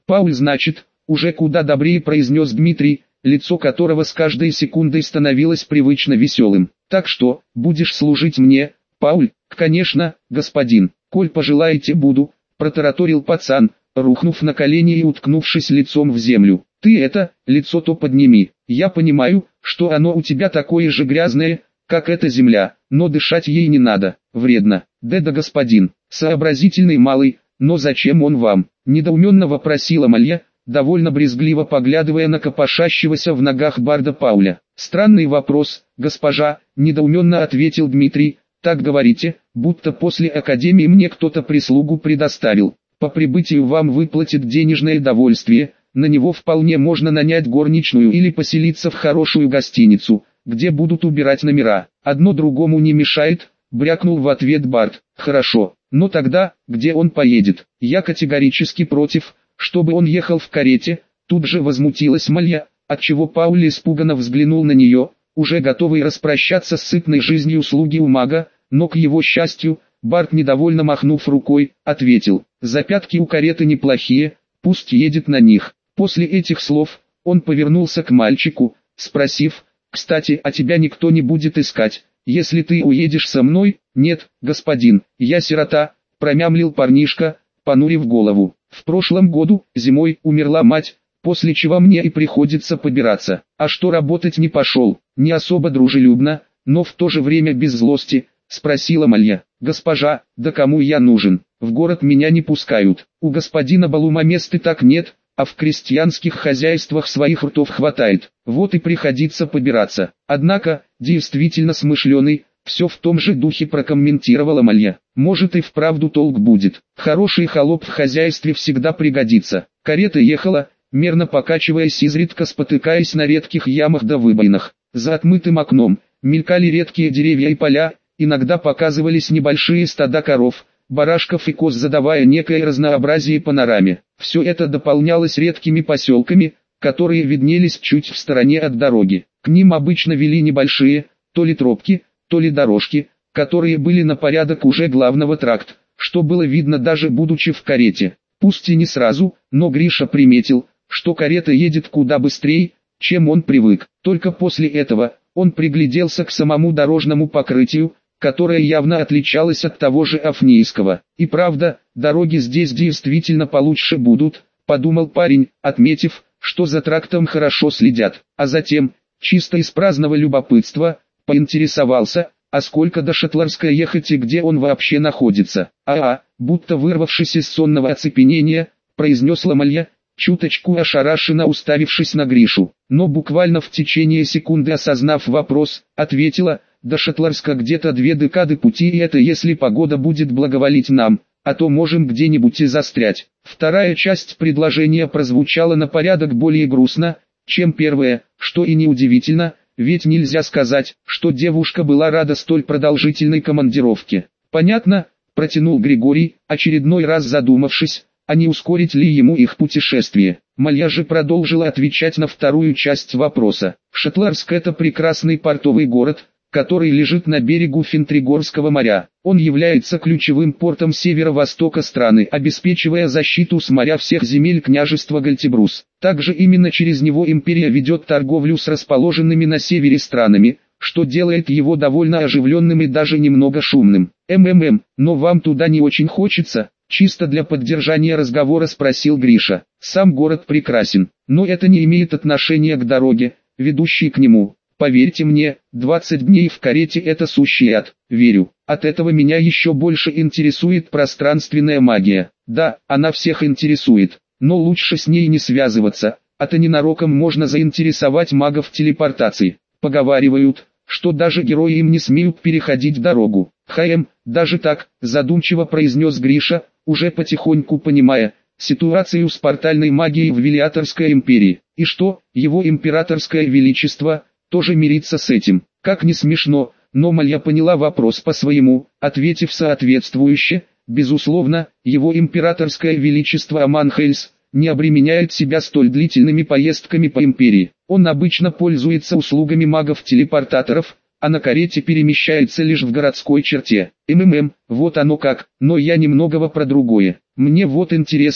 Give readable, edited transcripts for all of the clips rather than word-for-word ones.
Пауль, значит, уже куда добрее, произнес Дмитрий, лицо которого с каждой секундой становилось привычно веселым. Так что, будешь служить мне, Пауль? Конечно, господин. Коль пожелаете, буду, протараторил пацан, рухнув на колени и уткнувшись лицом в землю. Ты это, лицо-то подними. Я понимаю, что оно у тебя такое же грязное, как эта земля, но дышать ей не надо, вредно. Да господин, сообразительный малый, но зачем он вам? Недоуменно вопросила Малья, довольно брезгливо поглядывая на копошащегося в ногах барда Пауля. Странный вопрос, госпожа, недоуменно ответил Дмитрий. Так говорите, будто после академии мне кто-то прислугу предоставил. По прибытию вам выплатит денежное довольствие, на него вполне можно нанять горничную или поселиться в хорошую гостиницу, где будут убирать номера. Одно другому не мешает, брякнул в ответ Барт. Хорошо, но тогда, где он поедет? Я категорически против, чтобы он ехал в карете. Тут же возмутилась Малья, отчего Пауль испуганно взглянул на нее, уже готовый распрощаться с сытной жизнью слуги у мага, но к его счастью, Барт, недовольно махнув рукой, ответил: «Запятки у кареты неплохие, пусть едет на них». После этих слов, он повернулся к мальчику, спросив: «Кстати, а тебя никто не будет искать, если ты уедешь со мной?» «Нет, господин, я сирота», промямлил парнишка, понурив голову. «В прошлом году, зимой, умерла мать, после чего мне и приходится побираться. А что, работать не пошел?» Не особо дружелюбно, но в то же время без злости, спросила Малья. «Госпожа, да кому я нужен? В город меня не пускают. У господина Балума мест и так нет, а в крестьянских хозяйствах своих ртов хватает. Вот и приходится побираться». Однако, действительно смышленый, все в том же духе прокомментировала Малья. «Может и вправду толк будет. Хороший холоп в хозяйстве всегда пригодится». Карета ехала, мерно покачиваясь, изредка спотыкаясь на редких ямах да выбоинах. За отмытым окном мелькали редкие деревья и поля, иногда показывались небольшие стада коров, барашков и коз, задавая некое разнообразие панораме. Все это дополнялось редкими поселками, которые виднелись чуть в стороне от дороги. К ним обычно вели небольшие, то ли тропки, то ли дорожки, которые были на порядок уже главного тракта, что было видно даже будучи в карете. Пусть и не сразу, но Гриша приметил, что карета едет куда быстрее, чем он привык. Только после этого он пригляделся к самому дорожному покрытию, которое явно отличалось от того же Афнийского. «И правда, дороги здесь действительно получше будут», — подумал парень, отметив, что за трактом хорошо следят. А затем, чисто из праздного любопытства, поинтересовался, а сколько до Шатларска ехать и где он вообще находится. Будто вырвавшись из сонного оцепенения, произнесла Малья, чуточку ошарашенно уставившись на Гришу, но буквально в течение секунды осознав вопрос, ответила: «До Шатларска где-то 2 декады пути, и это если погода будет благоволить нам, а то можем где-нибудь и застрять». Вторая часть предложения прозвучала на порядок более грустно, чем первая, что и неудивительно, ведь нельзя сказать, что девушка была рада столь продолжительной командировке. «Понятно», — протянул Григорий, очередной раз задумавшись, а не ускорить ли ему их путешествие. Малья же продолжила отвечать на вторую часть вопроса. Шатларск — это прекрасный портовый город, который лежит на берегу Финтригорского моря. Он является ключевым портом северо-востока страны, обеспечивая защиту с моря всех земель княжества Гальтебрус. Также именно через него империя ведет торговлю с расположенными на севере странами, что делает его довольно оживленным и даже немного шумным. Но вам туда не очень хочется?» Чисто для поддержания разговора спросил Гриша. «Сам город прекрасен, но это не имеет отношения к дороге, ведущей к нему. Поверьте мне, 20 дней в карете — это сущий ад. Верю. От этого меня еще больше интересует пространственная магия. Да, она всех интересует, но лучше с ней не связываться, а то ненароком можно заинтересовать магов телепортации. Поговаривают, что даже герои им не смеют переходить дорогу». Даже так», — задумчиво произнес Гриша, уже потихоньку понимая ситуацию с портальной магией в Велиаторской империи. И что, его императорское величество тоже мирится с этим? Как не смешно, но Малья поняла вопрос по-своему, ответив соответствующе: безусловно, его императорское величество Аманхельс не обременяет себя столь длительными поездками по империи. Он обычно пользуется услугами магов-телепортаторов, а на карете перемещается лишь в городской черте. Вот оно как, но я немногого про другое. Мне вот интересно,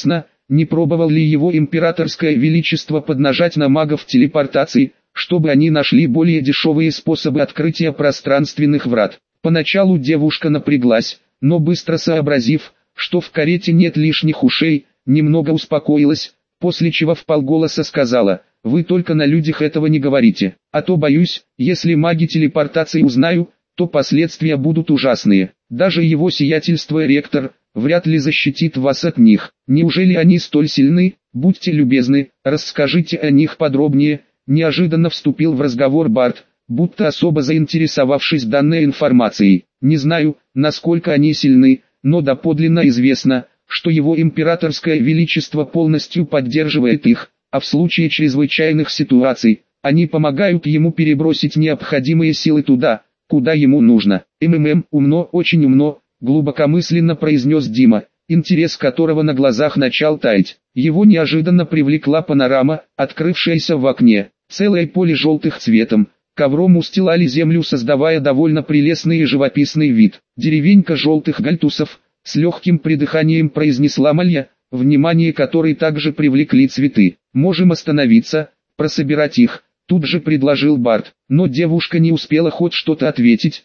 не пробовал ли его императорское величество поднажать на магов телепортации, чтобы они нашли более дешевые способы открытия пространственных врат. Поначалу девушка напряглась, но быстро сообразив, что в карете нет лишних ушей, немного успокоилась, после чего вполголоса сказала: «Вы только на людях этого не говорите, а то боюсь, если маги телепортации узнаю, то последствия будут ужасные. Даже его сиятельство ректор вряд ли защитит вас от них. Неужели они столь сильны? Будьте любезны, расскажите о них подробнее». Неожиданно вступил в разговор Барт, будто особо заинтересовавшись данной информацией. «Не знаю, насколько они сильны, но доподлинно известно, что его императорское величество полностью поддерживает их, а в случае чрезвычайных ситуаций, они помогают ему перебросить необходимые силы туда, куда ему нужно». Умно, очень умно», — глубокомысленно произнес Дима, интерес которого на глазах начал таять. Его неожиданно привлекла панорама, открывшаяся в окне. Целое поле желтых цветом, ковром устилали землю, создавая довольно прелестный и живописный вид. «Деревенька желтых гальтусов», — с легким придыханием произнесла Малья, внимание которой также привлекли цветы. «Можем остановиться, прособирать их», — тут же предложил Барт. Но девушка не успела хоть что-то ответить.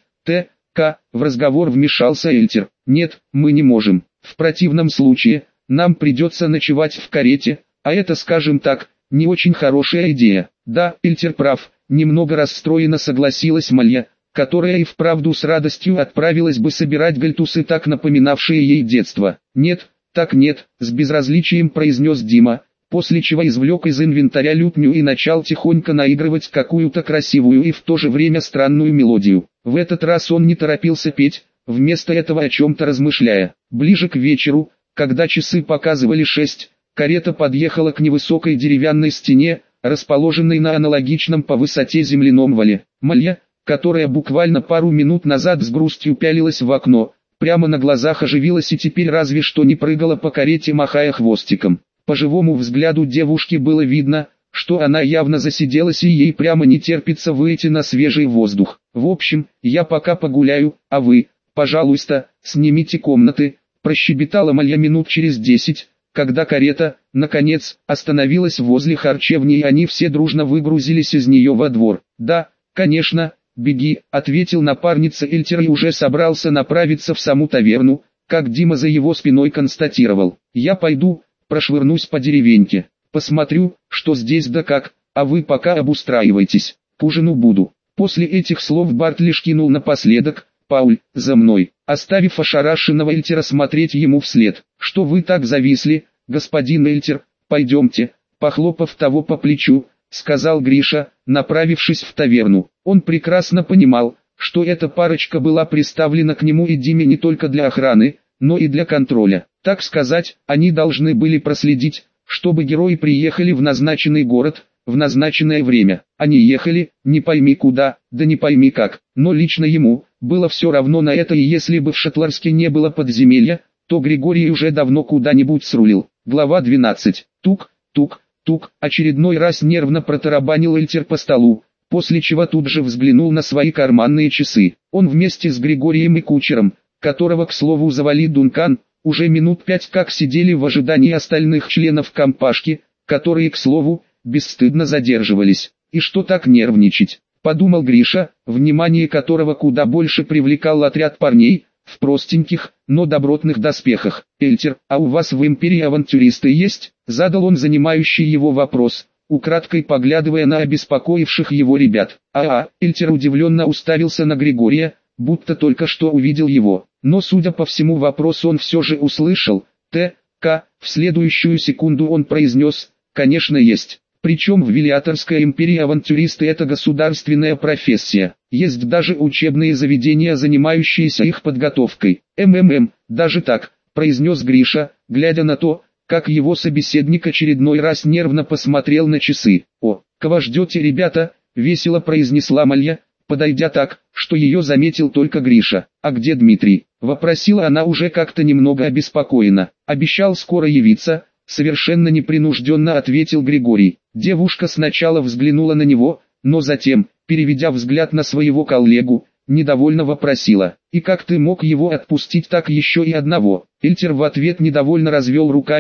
В разговор вмешался Эльтер. «Нет, мы не можем. В противном случае, нам придется ночевать в карете, а это, скажем так, не очень хорошая идея». «Да, Эльтер прав», — немного расстроенно согласилась Малья, которая и вправду с радостью отправилась бы собирать гальтусы, так напоминавшие ей детство. «Нет, так нет», — с безразличием произнес Дима, после чего извлек из инвентаря лютню и начал тихонько наигрывать какую-то красивую и в то же время странную мелодию. В этот раз он не торопился петь, вместо этого о чем-то размышляя. Ближе к вечеру, когда часы показывали 6, карета подъехала к невысокой деревянной стене, расположенной на аналогичном по высоте земляном вале. Малья, которая буквально пару минут назад с грустью пялилась в окно, прямо на глазах оживилась и теперь разве что не прыгала по карете, махая хвостиком. По живому взгляду девушки было видно, что она явно засиделась и ей прямо не терпится выйти на свежий воздух. «В общем, я пока погуляю, а вы, пожалуйста, снимите комнаты», — прощебетала Малья минут через 10, когда карета, наконец, остановилась возле харчевни и они все дружно выгрузились из нее во двор. «Да, конечно, беги», — ответил напарница Эльтер и уже собрался направиться в саму таверну, как Дима за его спиной констатировал: «Я пойду, прошвырнусь по деревеньке, посмотрю, что здесь да как, а вы пока обустраивайтесь, к ужину буду». После этих слов Барт лишь кинул напоследок: «Пауль, за мной», оставив ошарашенного Эльтера смотреть ему вслед. «Что вы так зависли, господин Эльтер, пойдемте», похлопав того по плечу, сказал Гриша, направившись в таверну. Он прекрасно понимал, что эта парочка была приставлена к нему и Диме не только для охраны, но и для контроля. Так сказать, они должны были проследить, чтобы герои приехали в назначенный город, в назначенное время. Они ехали, не пойми куда, да не пойми как, но лично ему было все равно на это, и если бы в Шатларске не было подземелья, то Григорий уже давно куда-нибудь срулил. Глава 12. Тук, тук, тук, очередной раз нервно протарабанил Эльтер по столу, после чего тут же взглянул на свои карманные часы. Он вместе с Григорием и кучером, которого, к слову, завали Дункан, уже минут 5 как сидели в ожидании остальных членов компашки, которые, к слову, бесстыдно задерживались. «И что так нервничать?» — подумал Гриша, внимание которого куда больше привлекал отряд парней, в простеньких, но добротных доспехах. «Эльтер, а у вас в Империи авантюристы есть?» — задал он занимающий его вопрос, украдкой поглядывая на обеспокоивших его ребят. Эльтер удивленно уставился на Григория, будто только что увидел его, но судя по всему вопрос он все же услышал. В следующую секунду он произнес: «Конечно есть. Причем в Велиаторской империи авантюристы — это государственная профессия. Есть даже учебные заведения, занимающиеся их подготовкой». Даже так», — произнес Гриша, глядя на то, как его собеседник очередной раз нервно посмотрел на часы. «О, кого ждете, ребята?» — весело произнесла Малья, подойдя так, что ее заметил только Гриша. «А где Дмитрий?» — вопросила она уже как-то немного обеспокоенно. «Обещал скоро явиться», — совершенно непринужденно ответил Григорий. Девушка сначала взглянула на него, но затем, переведя взгляд на своего коллегу, недовольно вопросила: «И как ты мог его отпустить так еще и одного?» Эльтер в ответ недовольно развел руками,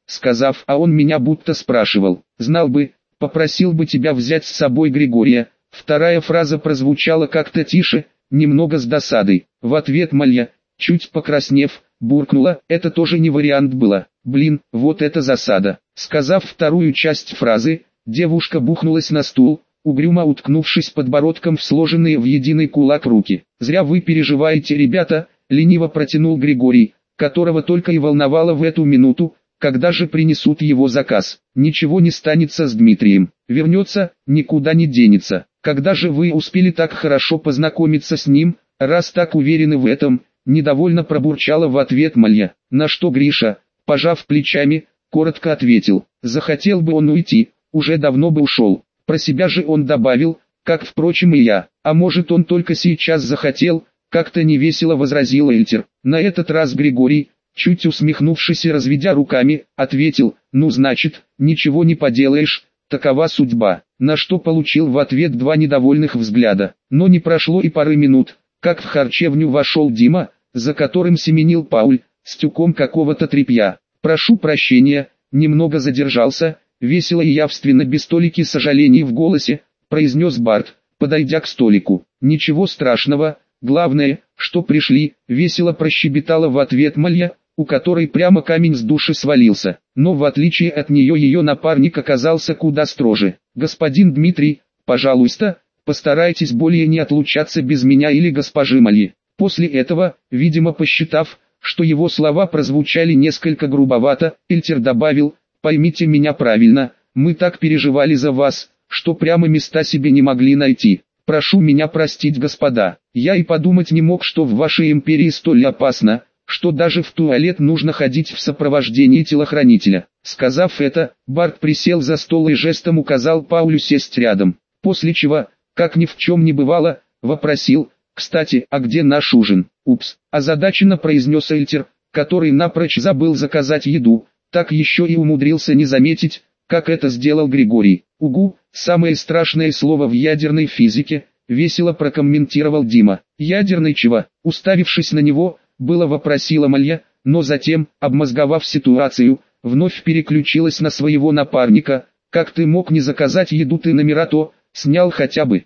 сказав, а он меня будто спрашивал. Знал бы, попросил бы тебя взять с собой Григория. Вторая фраза прозвучала как-то тише, немного с досадой. В ответ Малья, чуть покраснев, буркнула, это тоже не вариант было. Блин, вот это засада. Сказав вторую часть фразы, девушка бухнулась на стул, угрюмо уткнувшись подбородком в сложенные в единый кулак руки. «Зря вы переживаете, ребята», — лениво протянул Григорий, которого только и волновало в эту минуту, когда же принесут его заказ. «Ничего не станется с Дмитрием. Вернется, никуда не денется. Когда же вы успели так хорошо познакомиться с ним, раз так уверены в этом?» Недовольно пробурчала в ответ Малья, на что Гриша, пожав плечами, коротко ответил: «Захотел бы он уйти, уже давно бы ушел». Про себя же он добавил, как впрочем и я. «А может, он только сейчас захотел?» Как-то невесело возразил Эльтер. На этот раз Григорий, чуть усмехнувшись и разведя руками, ответил: «Ну значит, ничего не поделаешь, такова судьба». На что получил в ответ два недовольных взгляда. Но не прошло и пары минут, как в харчевню вошел Дима, за которым семенил Пауль, с тюком какого-то тряпья. «Прошу прощения, немного задержался», весело и явственно без толики сожалений в голосе, произнес Барт, подойдя к столику. «Ничего страшного, главное, что пришли», весело прощебетала в ответ Малья, у которой прямо камень с души свалился. Но в отличие от нее ее напарник оказался куда строже. «Господин Дмитрий, пожалуйста, постарайтесь более не отлучаться без меня или госпожи Мальи». После этого, видимо посчитав, что его слова прозвучали несколько грубовато, Эльтер добавил: «Поймите меня правильно, мы так переживали за вас, что прямо места себе не могли найти. Прошу меня простить, господа, я и подумать не мог, что в вашей империи столь опасно, что даже в туалет нужно ходить в сопровождении телохранителя». Сказав это, Барт присел за стол и жестом указал Паулю сесть рядом, после чего, как ни в чем не бывало, вопросил: «Кстати, а где наш ужин?» «Упс», озадаченно произнес Эльтер, который напрочь забыл заказать еду, так еще и умудрился не заметить, как это сделал Григорий. «Угу, самое страшное слово в ядерной физике», весело прокомментировал Дима. «Ядерный чего?» Уставившись на него, было вопросила Малья, но затем, обмозговав ситуацию, вновь переключилась на своего напарника. «Как ты мог не заказать еду, ты номера то снял хотя бы?»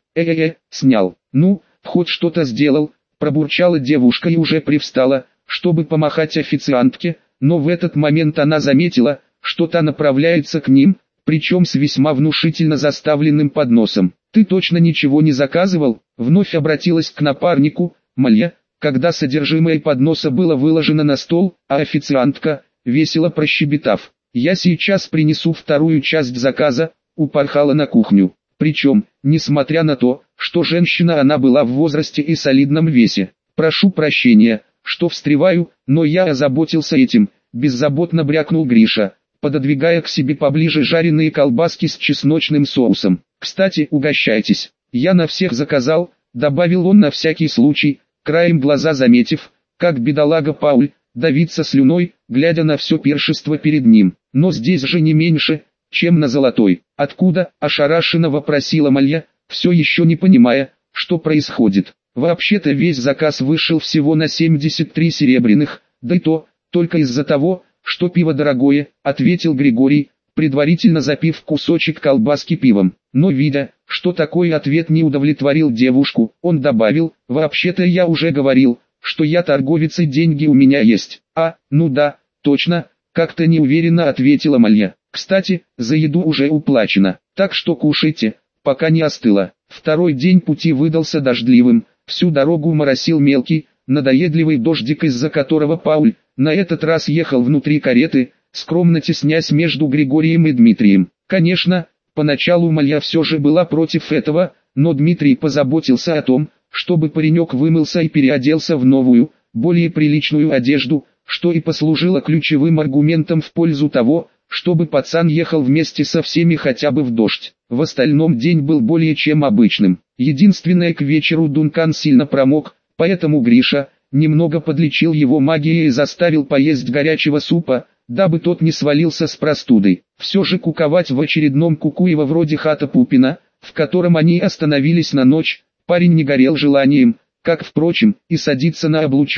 Снял. «Ну, хоть что-то сделал», пробурчала девушка и уже привстала, чтобы помахать официантке, но в этот момент она заметила, что та направляется к ним, причем с весьма внушительно заставленным подносом. «Ты точно ничего не заказывал?» Вновь обратилась к напарнику Малья, когда содержимое подноса было выложено на стол, а официантка, весело прощебетав: «Я сейчас принесу вторую часть заказа», упорхала на кухню. Причем, несмотря на то, что женщина она была в возрасте и солидном весе. «Прошу прощения, что встреваю, но я озаботился этим», беззаботно брякнул Гриша, пододвигая к себе поближе жареные колбаски с чесночным соусом. «Кстати, угощайтесь, я на всех заказал», добавил он на всякий случай, краем глаза заметив, как бедолага Пауль давится слюной, глядя на все пиршество перед ним. «Но здесь же не меньше, чем на Золотой». «Откуда?» – ошарашенно вопросила Малья, все еще не понимая, что происходит. «Вообще-то весь заказ вышел всего на 73 серебряных, да и то, только из-за того, что пиво дорогое», – ответил Григорий, предварительно запив кусочек колбаски пивом. Но видя, что такой ответ не удовлетворил девушку, он добавил: «Вообще-то я уже говорил, что я торговец и деньги у меня есть». «А, ну да, точно», – как-то неуверенно ответила Малья. «Кстати, за еду уже уплачено, так что кушайте, пока не остыло». Второй день пути выдался дождливым, всю дорогу моросил мелкий, надоедливый дождик, из-за которого Пауль на этот раз ехал внутри кареты, скромно теснясь между Григорием и Дмитрием. Конечно, поначалу Малья все же была против этого, но Дмитрий позаботился о том, чтобы паренек вымылся и переоделся в новую, более приличную одежду, что и послужило ключевым аргументом в пользу того, чтобы пацан ехал вместе со всеми хотя бы в дождь. В остальном день был более чем обычным. Единственное, к вечеру Дункан сильно промок, поэтому Гриша немного подлечил его магией и заставил поесть горячего супа, дабы тот не свалился с простудой. Все же куковать в очередном Кукуево вроде хата Пупина, в котором они остановились на ночь, парень не горел желанием, как, впрочем, и садиться на облучок,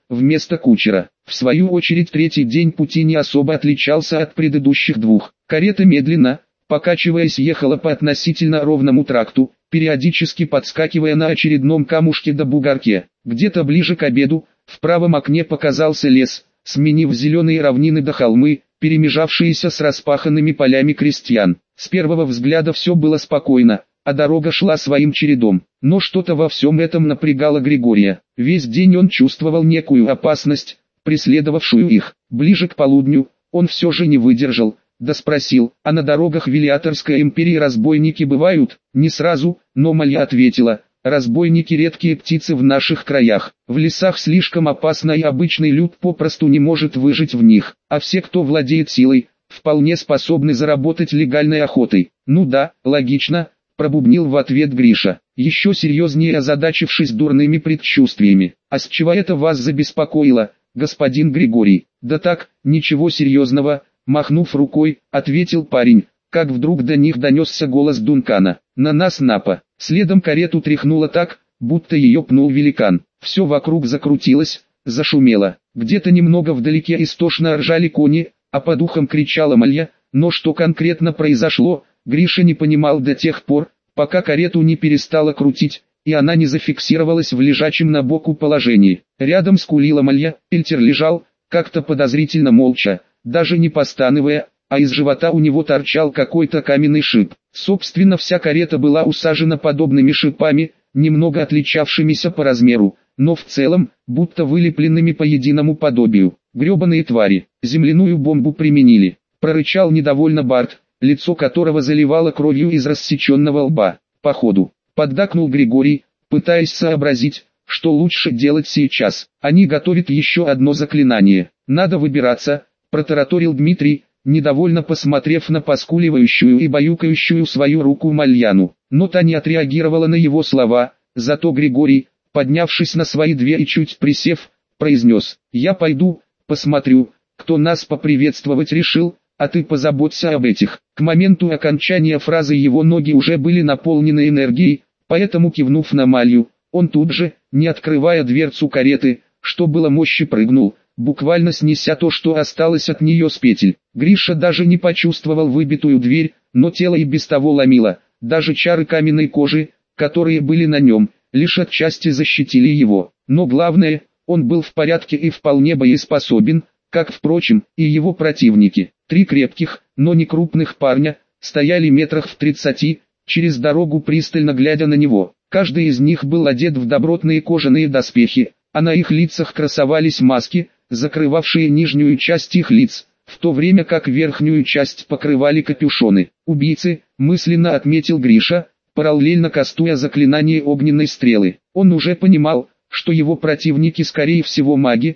вместо кучера. В свою очередь третий день пути не особо отличался от предыдущих двух. Карета медленно, покачиваясь, ехала по относительно ровному тракту, периодически подскакивая на очередном камушке до бугорке. Где-то ближе к обеду, в правом окне показался лес, сменив зеленые равнины до холмы, перемежавшиеся с распаханными полями крестьян. С первого взгляда все было спокойно, а дорога шла своим чередом. Но что-то во всем этом напрягало Григория. Весь день он чувствовал некую опасность, преследовавшую их. Ближе к полудню, он все же не выдержал, да спросил: а на дорогах Велиаторской империи разбойники бывают? Не сразу, но Малья ответила: разбойники редкие птицы в наших краях. В лесах слишком опасно, и обычный люд попросту не может выжить в них. А все, кто владеет силой, вполне способны заработать легальной охотой. Ну да, логично, пробубнил в ответ Гриша, еще серьезнее озадачившись дурными предчувствиями. А с чего это вас забеспокоило, господин Григорий? Да так, ничего серьезного, махнув рукой, ответил парень, как вдруг до них донесся голос Дункана. На нас напа. Следом карету тряхнуло так, будто ее пнул великан. Все вокруг закрутилось, зашумело. Где-то немного вдалеке истошно ржали кони, а по духам кричала Малья, но что конкретно произошло, Гриша не понимал до тех пор, пока карету не перестала крутить, и она не зафиксировалась в лежачем на боку положении. Рядом скулила Малья, Пельтер лежал, как-то подозрительно молча, даже не постановая, а из живота у него торчал какой-то каменный шип. Собственно, вся карета была усажена подобными шипами, немного отличавшимися по размеру, но в целом, будто вылепленными по единому подобию. Гребаные твари, земляную бомбу применили, прорычал недовольно Барт, лицо которого заливало кровью из рассеченного лба. Походу, поддакнул Григорий, пытаясь сообразить, что лучше делать сейчас. Они готовят еще одно заклинание. Надо выбираться, протараторил Дмитрий, недовольно посмотрев на поскуливающую и баюкающую свою руку Мальяну. Но та не отреагировала на его слова, зато Григорий, поднявшись на свои две и чуть присев, произнес: «Я пойду, посмотрю, кто нас поприветствовать решил, а ты позаботься об этих». К моменту окончания фразы его ноги уже были наполнены энергией, поэтому, кивнув на Малью, он тут же, не открывая дверцу кареты, что было мощи, прыгнул, буквально снеся то, что осталось от нее с петель. Гриша даже не почувствовал выбитую дверь, но тело и без того ломило, даже чары каменной кожи, которые были на нем, лишь отчасти защитили его. Но главное, он был в порядке и вполне боеспособен, как, впрочем, и его противники. Три крепких, но не крупных парня, стояли метрах в 30, через дорогу пристально глядя на него. Каждый из них был одет в добротные кожаные доспехи, а на их лицах красовались маски, закрывавшие нижнюю часть их лиц, в то время как верхнюю часть покрывали капюшоны. «Убийцы», мысленно отметил Гриша, параллельно кастуя заклинание огненной стрелы. Он уже понимал, что его противники скорее всего маги,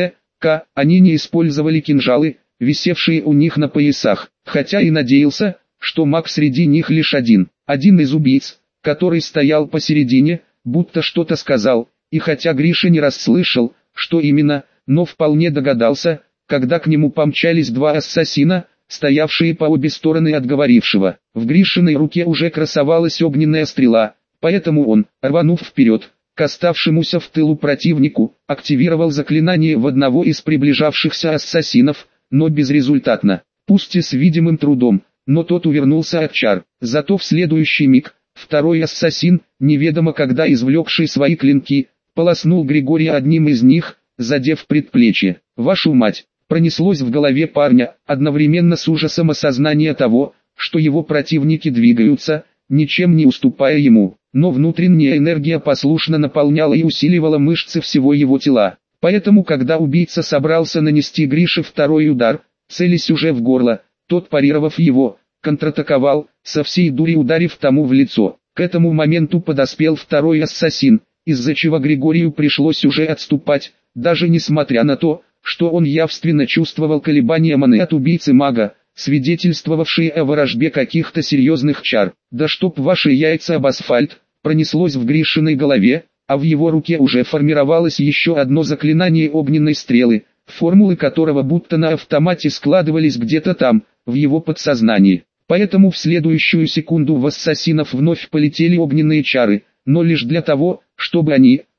они не использовали кинжалы, висевшие у них на поясах, хотя и надеялся, что маг среди них лишь один. Один из убийц, который стоял посередине, будто что-то сказал, и хотя Гриша не расслышал, что именно, но вполне догадался, когда к нему помчались два ассасина, стоявшие по обе стороны от говорившего. В Гришиной руке уже красовалась огненная стрела, поэтому он, рванув вперед, к оставшемуся в тылу противнику, активировал заклинание в одного из приближавшихся ассасинов, но безрезультатно, пусть и с видимым трудом, но тот увернулся от чар. Зато в следующий миг, второй ассасин, неведомо когда извлекший свои клинки, полоснул Григория одним из них, задев предплечье. «Вашу мать!» пронеслось в голове парня, одновременно с ужасом осознания того, что его противники двигаются, ничем не уступая ему, но внутренняя энергия послушно наполняла и усиливала мышцы всего его тела. Поэтому, когда убийца собрался нанести Грише второй удар, целясь уже в горло, тот, парировав его, контратаковал, со всей дури ударив тому в лицо. К этому моменту подоспел второй ассасин, из-за чего Григорию пришлось уже отступать, даже несмотря на то, что он явственно чувствовал колебания маны от убийцы мага, свидетельствовавшие о ворожбе каких-то серьезных чар. «Да чтоб ваши яйца об асфальт!» пронеслось в Гришиной голове, а в его руке уже формировалось еще одно заклинание огненной стрелы, формулы которого будто на автомате складывались где-то там, в его подсознании. Поэтому в следующую секунду в ассасинов вновь полетели огненные чары, но лишь для того, чтобы они,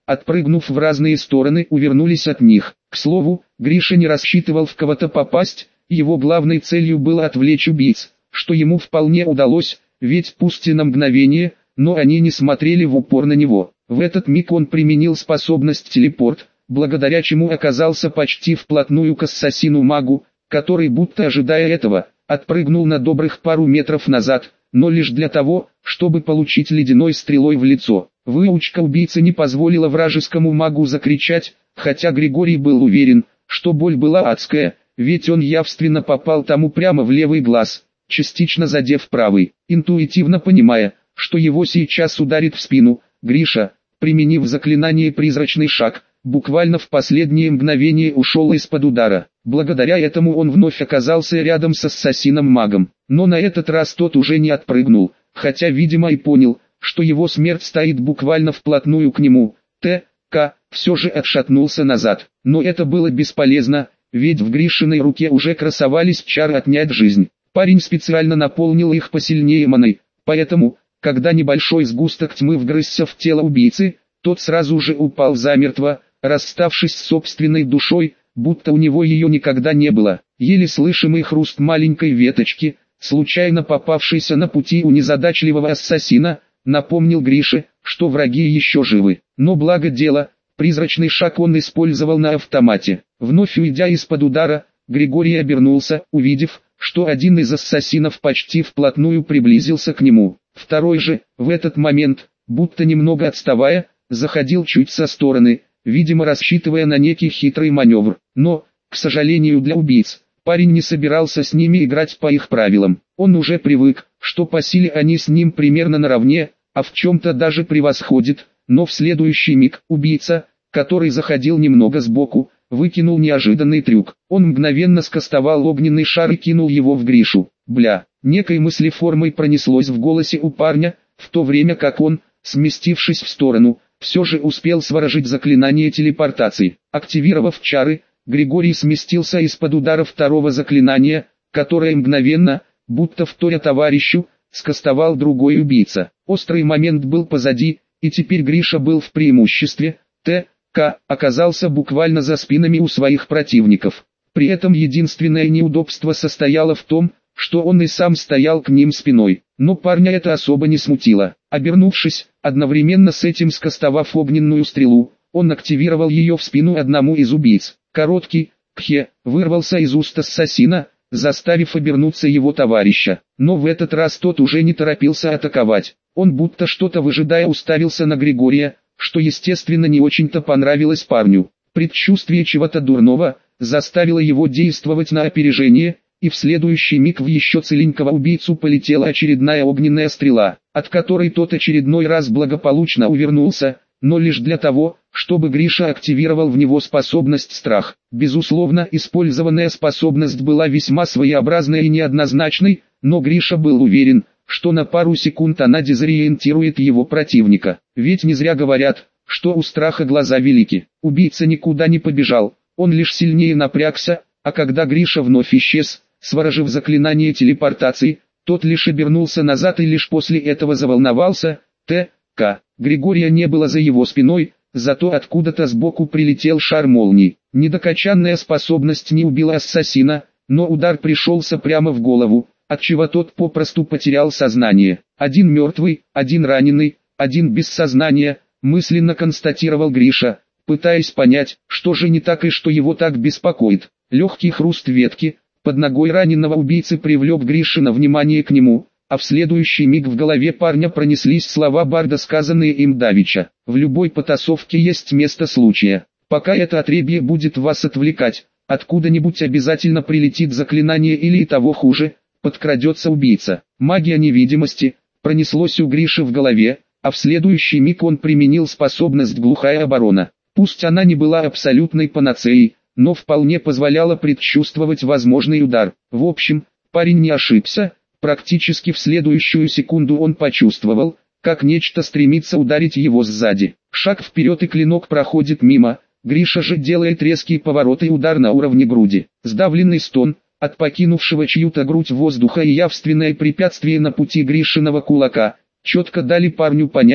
отпрыгнув в разные стороны, увернулись от них. К слову, Гриша не рассчитывал в кого-то попасть, его главной целью было отвлечь убийц, что ему вполне удалось, ведь пусть и на мгновение, но они не смотрели в упор на него. В этот миг он применил способность телепорт, благодаря чему оказался почти вплотную к ассасину-магу, который, будто ожидая этого, отпрыгнул на добрых пару метров назад, но лишь для того, чтобы получить ледяной стрелой в лицо. Выучка убийцы не позволила вражескому магу закричать, хотя Григорий был уверен, что боль была адская, ведь он явственно попал тому прямо в левый глаз, частично задев правый. Интуитивно понимая, что его сейчас ударит в спину, Гриша, применив заклинание «Призрачный шаг», буквально в последнее мгновение ушел из-под удара. Благодаря этому он вновь оказался рядом с ассасином-магом. Но на этот раз тот уже не отпрыгнул, хотя видимо и понял, что его смерть стоит буквально вплотную к нему. Т.К. все же отшатнулся назад. Но это было бесполезно, ведь в Гришиной руке уже красовались чары отнять жизнь. Парень специально наполнил их посильнее маной, поэтому, когда небольшой сгусток тьмы вгрызся в тело убийцы, тот сразу же упал замертво, расставшись с собственной душой, будто у него ее никогда не было. Еле слышимый хруст маленькой веточки, случайно попавшейся на пути у незадачливого ассасина, напомнил Грише, что враги еще живы. Но благо дело, призрачный шаг он использовал на автомате. Вновь уйдя из-под удара, Григорий обернулся, увидев, что один из ассасинов почти вплотную приблизился к нему. Второй же, в этот момент, будто немного отставая, заходил чуть со стороны, видимо рассчитывая на некий хитрый маневр. Но, к сожалению для убийц, парень не собирался с ними играть по их правилам. Он уже привык, что по силе они с ним примерно наравне, а в чем-то даже превосходит, но в следующий миг убийца, который заходил немного сбоку, выкинул неожиданный трюк. Он мгновенно скостовал огненный шар и кинул его в Гришу. Бля, некой мыслеформой пронеслось в голосе у парня, в то время как он, сместившись в сторону, все же успел сворожить заклинание телепортации. Активировав чары, Григорий сместился из-под удара второго заклинания, которое мгновенно, будто вторя товарищу, скостовал другой убийца. Острый момент был позади, и теперь Гриша был в преимуществе. Т.К. оказался буквально за спинами у своих противников. При этом единственное неудобство состояло в том, что он и сам стоял к ним спиной. Но парня это особо не смутило. Обернувшись, одновременно с этим скостовав огненную стрелу, он активировал ее в спину одному из убийц. Короткий «Пхе» вырвался из уст ассасина, заставив обернуться его товарища. Но в этот раз тот уже не торопился атаковать. Он будто что-то выжидая уставился на Григория, что естественно не очень-то понравилось парню. Предчувствие чего-то дурного заставило его действовать на опережение, и в следующий миг в еще целенького убийцу полетела очередная огненная стрела, от которой тот очередной раз благополучно увернулся, но лишь для того, чтобы Гриша активировал в него способность страх. Безусловно, использованная способность была весьма своеобразной и неоднозначной, но Гриша был уверен, что на пару секунд она дезориентирует его противника. Ведь не зря говорят, что у страха глаза велики. Убийца никуда не побежал, он лишь сильнее напрягся, а когда Гриша вновь исчез, сворожив заклинание телепортации, тот лишь обернулся назад и лишь после этого заволновался. Т.К. Григория не было за его спиной, зато откуда-то сбоку прилетел шар молнии. Недокачанная способность не убила ассасина, но удар пришелся прямо в голову, отчего тот попросту потерял сознание. Один мертвый, один раненый, один без сознания, мысленно констатировал Гриша, пытаясь понять, что же не так и что его так беспокоит. Легкий хруст ветки под ногой раненого убийцы привлек Гришина внимание к нему, а в следующий миг в голове парня пронеслись слова барда, сказанные им давеча. В любой потасовке есть место случая. Пока это отребье будет вас отвлекать, откуда-нибудь обязательно прилетит заклинание или и того хуже, подкрадется убийца. Магия невидимости пронеслось у Гриши в голове, а в следующий миг он применил способность глухая оборона. Пусть она не была абсолютной панацеей, но вполне позволяла предчувствовать возможный удар. В общем, парень не ошибся, практически в следующую секунду он почувствовал, как нечто стремится ударить его сзади. Шаг вперед и клинок проходит мимо, Гриша же делает резкий поворот и удар на уровне груди. Сдавленный стон от покинувшего чью-то грудь воздуха и явственное препятствие на пути Гришиного кулака четко дали парню понять,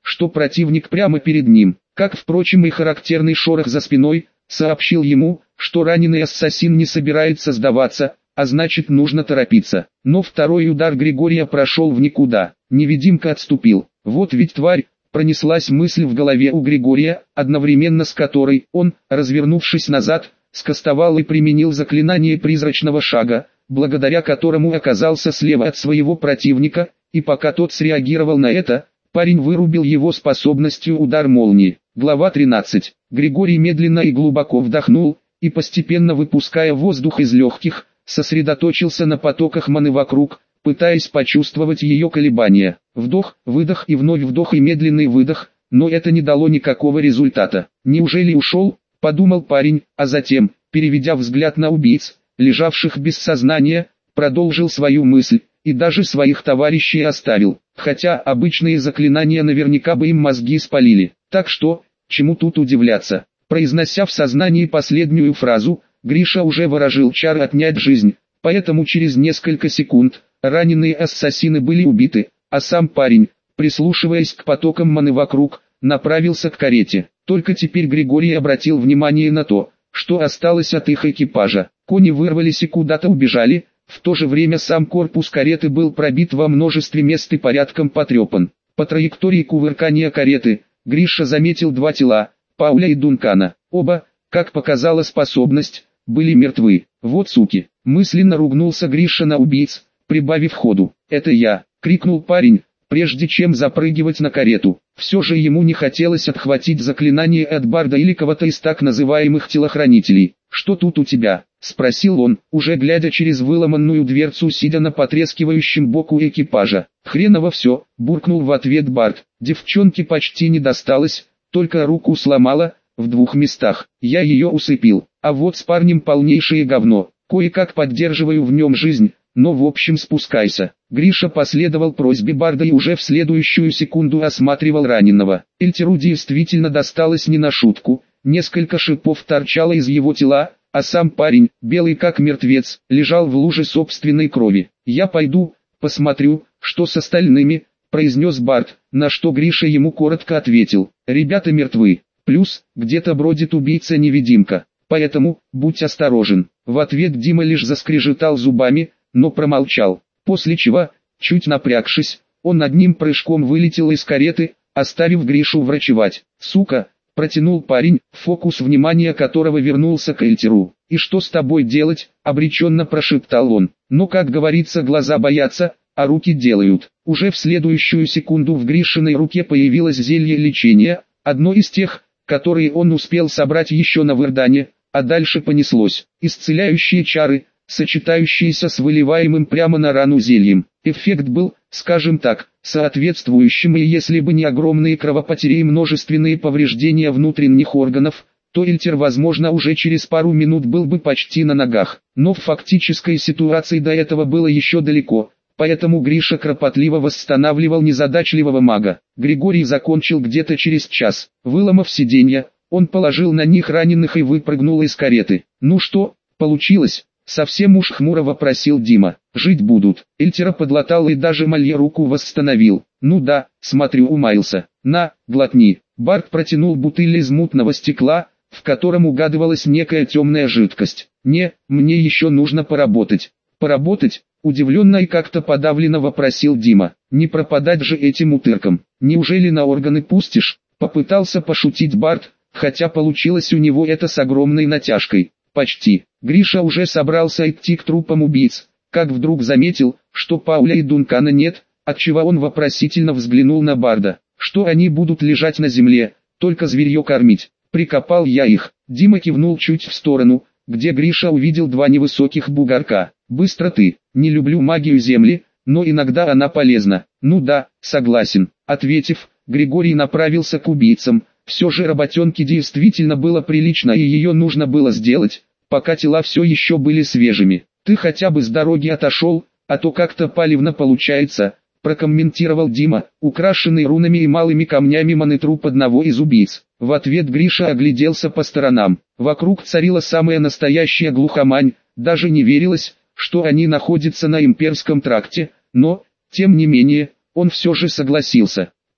что противник прямо перед ним, как, впрочем, и характерный шорох за спиной, сообщил ему, что раненый ассасин не собирается сдаваться, а значит нужно торопиться. Но второй удар Григория прошел в никуда, невидимка отступил. Вот ведь тварь, пронеслась мысль в голове у Григория, одновременно с которой он, развернувшись назад, скостовал и применил заклинание призрачного шага, благодаря которому оказался слева от своего противника, и пока тот среагировал на это, парень вырубил его способностью удар молнии. Глава 13. Григорий медленно и глубоко вдохнул, и постепенно выпуская воздух из легких, сосредоточился на потоках маны вокруг, пытаясь почувствовать ее колебания. Вдох, выдох и вновь вдох и медленный выдох, но это не дало никакого результата. «Неужели ушел?» – подумал парень, а затем, переведя взгляд на убийц, лежавших без сознания, продолжил свою мысль, и даже своих товарищей оставил, хотя обычные заклинания наверняка бы им мозги спалили. Так что, чему тут удивляться? Произнося в сознании последнюю фразу, Гриша уже выражил чар отнять жизнь, поэтому через несколько секунд раненые ассасины были убиты, а сам парень, прислушиваясь к потокам маны вокруг, направился к карете. Только теперь Григорий обратил внимание на то, что осталось от их экипажа. Кони вырвались и куда-то убежали, в то же время сам корпус кареты был пробит во множестве мест и порядком потрепан. По траектории кувыркания кареты, Гриша заметил два тела, Пауля и Дункана. Оба, как показала способность, были мертвы. Вот суки, мысленно ругнулся Гриша на убийц, прибавив ходу. «Это я!» — крикнул парень, прежде чем запрыгивать на карету. Все же ему не хотелось отхватить заклинание от Барда или кого-то из так называемых телохранителей. «Что тут у тебя?» — спросил он, уже глядя через выломанную дверцу, сидя на потрескивающем боку экипажа. «Хреново все!» — буркнул в ответ Бард. «Девчонке почти не досталось, только руку сломала, в 2 местах. Я ее усыпил, а вот с парнем полнейшее говно. Кое-как поддерживаю в нем жизнь, но в общем спускайся». Гриша последовал просьбе Барда и уже в следующую секунду осматривал раненого. Эльтеру действительно досталось не на шутку, несколько шипов торчало из его тела, а сам парень, белый как мертвец, лежал в луже собственной крови. «Я пойду, посмотрю, что с остальными», — произнес Бард, на что Гриша ему коротко ответил: «Ребята мертвы, плюс, где-то бродит убийца-невидимка, поэтому, будь осторожен». В ответ Дима лишь заскрежетал зубами, но промолчал, после чего, чуть напрягшись, он одним прыжком вылетел из кареты, оставив Гришу врачевать. «Сука!» — протянул парень, фокус внимания которого вернулся к Эльтеру. «И что с тобой делать?» — обреченно прошептал он. Но, как говорится, глаза боятся, а руки делают. Уже в следующую секунду в Гришиной руке появилось зелье лечения, одно из тех, которые он успел собрать еще на Вырдане, а дальше понеслось. Исцеляющие чары, сочетающиеся с выливаемым прямо на рану зельем. Эффект был, скажем так, соответствующим, и если бы не огромные кровопотери и множественные повреждения внутренних органов, то Эльтер, возможно, уже через пару минут был бы почти на ногах. Но в фактической ситуации до этого было еще далеко, поэтому Гриша кропотливо восстанавливал незадачливого мага. Григорий закончил где-то через час. Выломав сиденья, он положил на них раненых и выпрыгнул из кареты. «Ну что, получилось?» — совсем уж хмуро вопросил Дима. «Жить будут». Эльтера подлатал и даже Малье руку восстановил. «Ну да, смотрю, умаился. На, глотни». Барт протянул бутыль из мутного стекла, в котором угадывалась некая темная жидкость. «Не, мне еще нужно поработать». «Поработать?» — удивленно и как-то подавленно вопросил Дима. «Не пропадать же этим утыркам. Неужели на органы пустишь?» — попытался пошутить Барт, хотя получилось у него это с огромной натяжкой. Почти. Гриша уже собрался идти к трупам убийц, как вдруг заметил, что Пауля и Дункана нет, отчего он вопросительно взглянул на Барда. «Что они будут лежать на земле, только зверье кормить? Прикопал я их». Дима кивнул чуть в сторону, где Гриша увидел 2 невысоких бугорка. «Быстро ты. Не люблю магию земли, но иногда она полезна». «Ну да, согласен». Ответив, Григорий направился к убийцам. Все же работенки действительно было прилично, и ее нужно было сделать, пока тела все еще были свежими. «Ты хотя бы с дороги отошел, а то как-то палевно получается», — прокомментировал Дима, украшенный рунами и малыми камнями манитруп одного из убийц. В ответ Гриша огляделся по сторонам. Вокруг царила самая настоящая глухомань, даже не верилось, что они находятся на Имперском тракте, но, тем не менее, он все же согласился.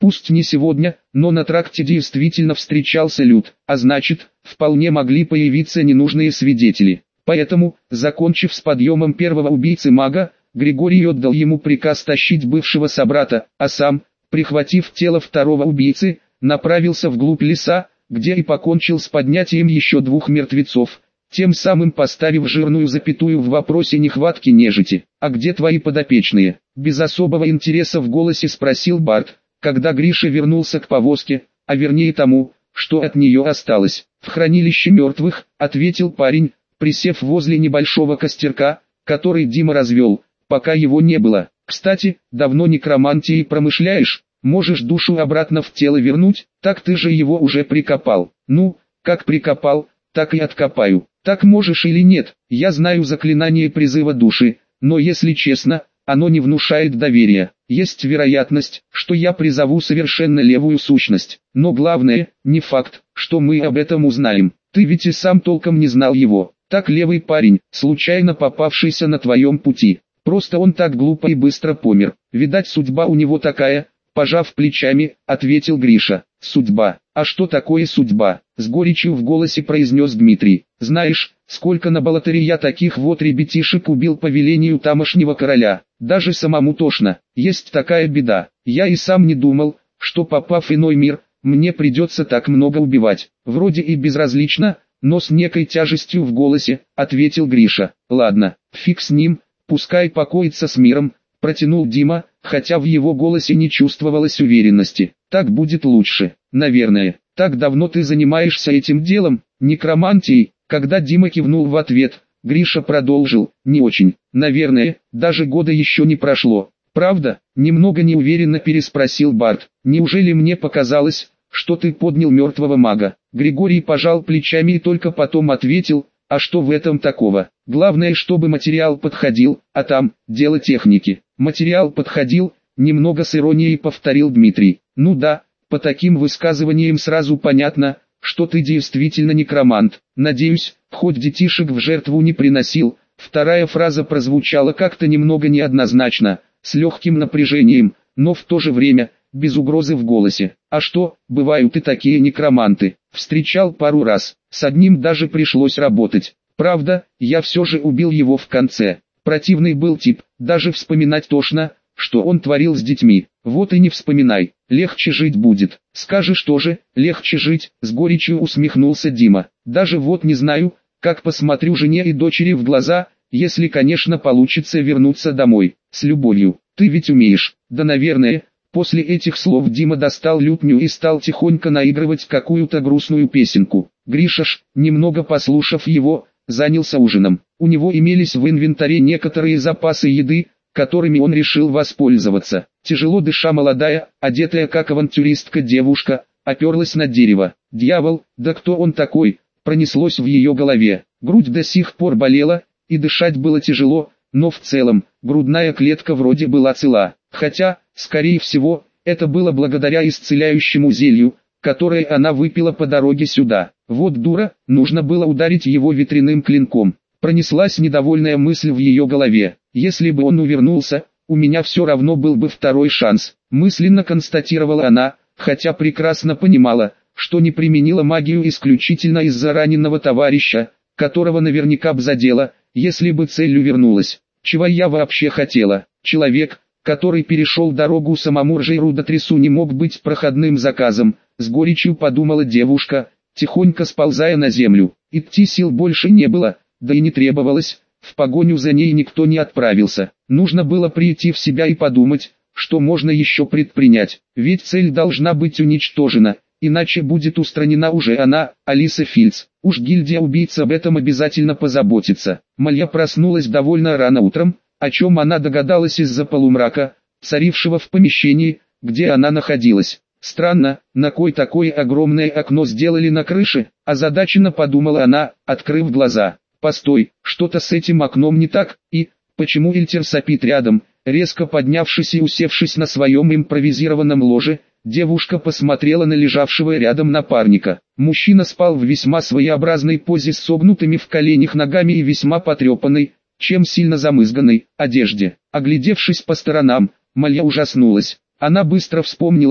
Пусть не сегодня, но на тракте действительно встречался люд, а значит, вполне могли появиться ненужные свидетели. Поэтому, закончив с подъемом первого убийцы-мага, Григорий отдал ему приказ тащить бывшего собрата, а сам, прихватив тело второго убийцы, направился вглубь леса, где и покончил с поднятием еще 2 мертвецов, тем самым поставив жирную запятую в вопросе нехватки нежити. «А где твои подопечные?» Без особого интереса в голосе спросил Барт, когда Гриша вернулся к повозке, а вернее тому, что от нее осталось. «В хранилище мертвых», — ответил парень, присев возле небольшого костерка, который Дима развел, пока его не было. «Кстати, давно некромантией промышляешь? Можешь душу обратно в тело вернуть? Так ты же его уже прикопал». «Ну, как прикопал, так и откопаю». «Так можешь или нет? Я знаю заклинание призыва души, но если честно, оно не внушает доверия. Есть вероятность, что я призову совершенно левую сущность. Но главное, не факт, что мы об этом узнаем. Ты ведь и сам толком не знал его. Так левый парень, случайно попавшийся на твоем пути. Просто он так глупо и быстро помер. Видать, судьба у него такая». Пожав плечами, ответил Гриша. «Судьба? А что такое судьба?» С горечью в голосе произнес Дмитрий. «Знаешь, сколько на Балатаре я таких вот ребятишек убил по велению тамошнего короля. Даже самому тошно. Есть такая беда. Я и сам не думал, что попав в иной мир, мне придется так много убивать. Вроде и безразлично, но с некой тяжестью в голосе», ответил Гриша. «Ладно, фиг с ним, пускай покоится с миром», протянул Дима, хотя в его голосе не чувствовалось уверенности. «Так будет лучше, наверное. Так давно ты занимаешься этим делом, некромантией?» Когда Дима кивнул в ответ, Гриша продолжил: «Не очень, наверное, даже года еще не прошло». «Правда?» — немного неуверенно переспросил Барт. «Неужели мне показалось, что ты поднял мертвого мага?» Григорий пожал плечами и только потом ответил: «А что в этом такого? Главное, чтобы материал подходил, а там — дело техники». «Материал подходил», — немного с иронией повторил Дмитрий. «Ну да, по таким высказываниям сразу понятно, что ты действительно некромант. Надеюсь, хоть детишек в жертву не приносил». Вторая фраза прозвучала как-то немного неоднозначно, с легким напряжением, но в то же время, без угрозы в голосе. «А что, бывают и такие некроманты. Встречал пару раз, с одним даже пришлось работать. Правда, я все же убил его в конце. Противный был тип, даже вспоминать тошно, что он творил с детьми. Вот и не вспоминай, легче жить будет». «Скажешь тоже, легче жить», — с горечью усмехнулся Дима. «Даже вот не знаю, как посмотрю жене и дочери в глаза, если, конечно, получится вернуться домой, с любовью. Ты ведь умеешь?» «Да, наверное». После этих слов Дима достал лютню и стал тихонько наигрывать какую-то грустную песенку. Гриша ж, немного послушав его, занялся ужином. У него имелись в инвентаре некоторые запасы еды, которыми он решил воспользоваться. Тяжело дыша, молодая, одетая как авантюристка девушка, оперлась на дерево. «Дьявол, да кто он такой?» пронеслось в ее голове. Грудь до сих пор болела, и дышать было тяжело, но в целом, грудная клетка вроде была цела. Хотя, скорее всего, это было благодаря исцеляющему зелью, которое она выпила по дороге сюда. «Вот дура, нужно было ударить его ветряным клинком». Пронеслась недовольная мысль в ее голове. «Если бы он увернулся, у меня все равно был бы второй шанс», мысленно констатировала она, хотя прекрасно понимала, что не применила магию исключительно из-за раненого товарища, которого наверняка б задело, если бы цель увернулась. Чего я вообще хотела? Человек, который перешел дорогу самому Ржейру-Дотрясу, не мог быть проходным заказом, с горечью подумала девушка, тихонько сползая на землю. Идти сил больше не было, да и не требовалось, в погоню за ней никто не отправился. Нужно было прийти в себя и подумать, что можно еще предпринять, ведь цель должна быть уничтожена, иначе будет устранена уже она, Алиса Фильц. Уж гильдия убийц об этом обязательно позаботится. Майя проснулась довольно рано утром, о чем она догадалась из-за полумрака, царившего в помещении, где она находилась. Странно, на кой такое огромное окно сделали на крыше, озадаченно подумала она, открыв глаза. Постой, что-то с этим окном не так, и, почему Ильтер сопит рядом? Резко поднявшись и усевшись на своем импровизированном ложе, девушка посмотрела на лежавшего рядом напарника. Мужчина спал в весьма своеобразной позе с согнутыми в коленях ногами и весьма потрепанной, чем сильно замызганной, одежде. Оглядевшись по сторонам, Майя ужаснулась. Она быстро вспомнила,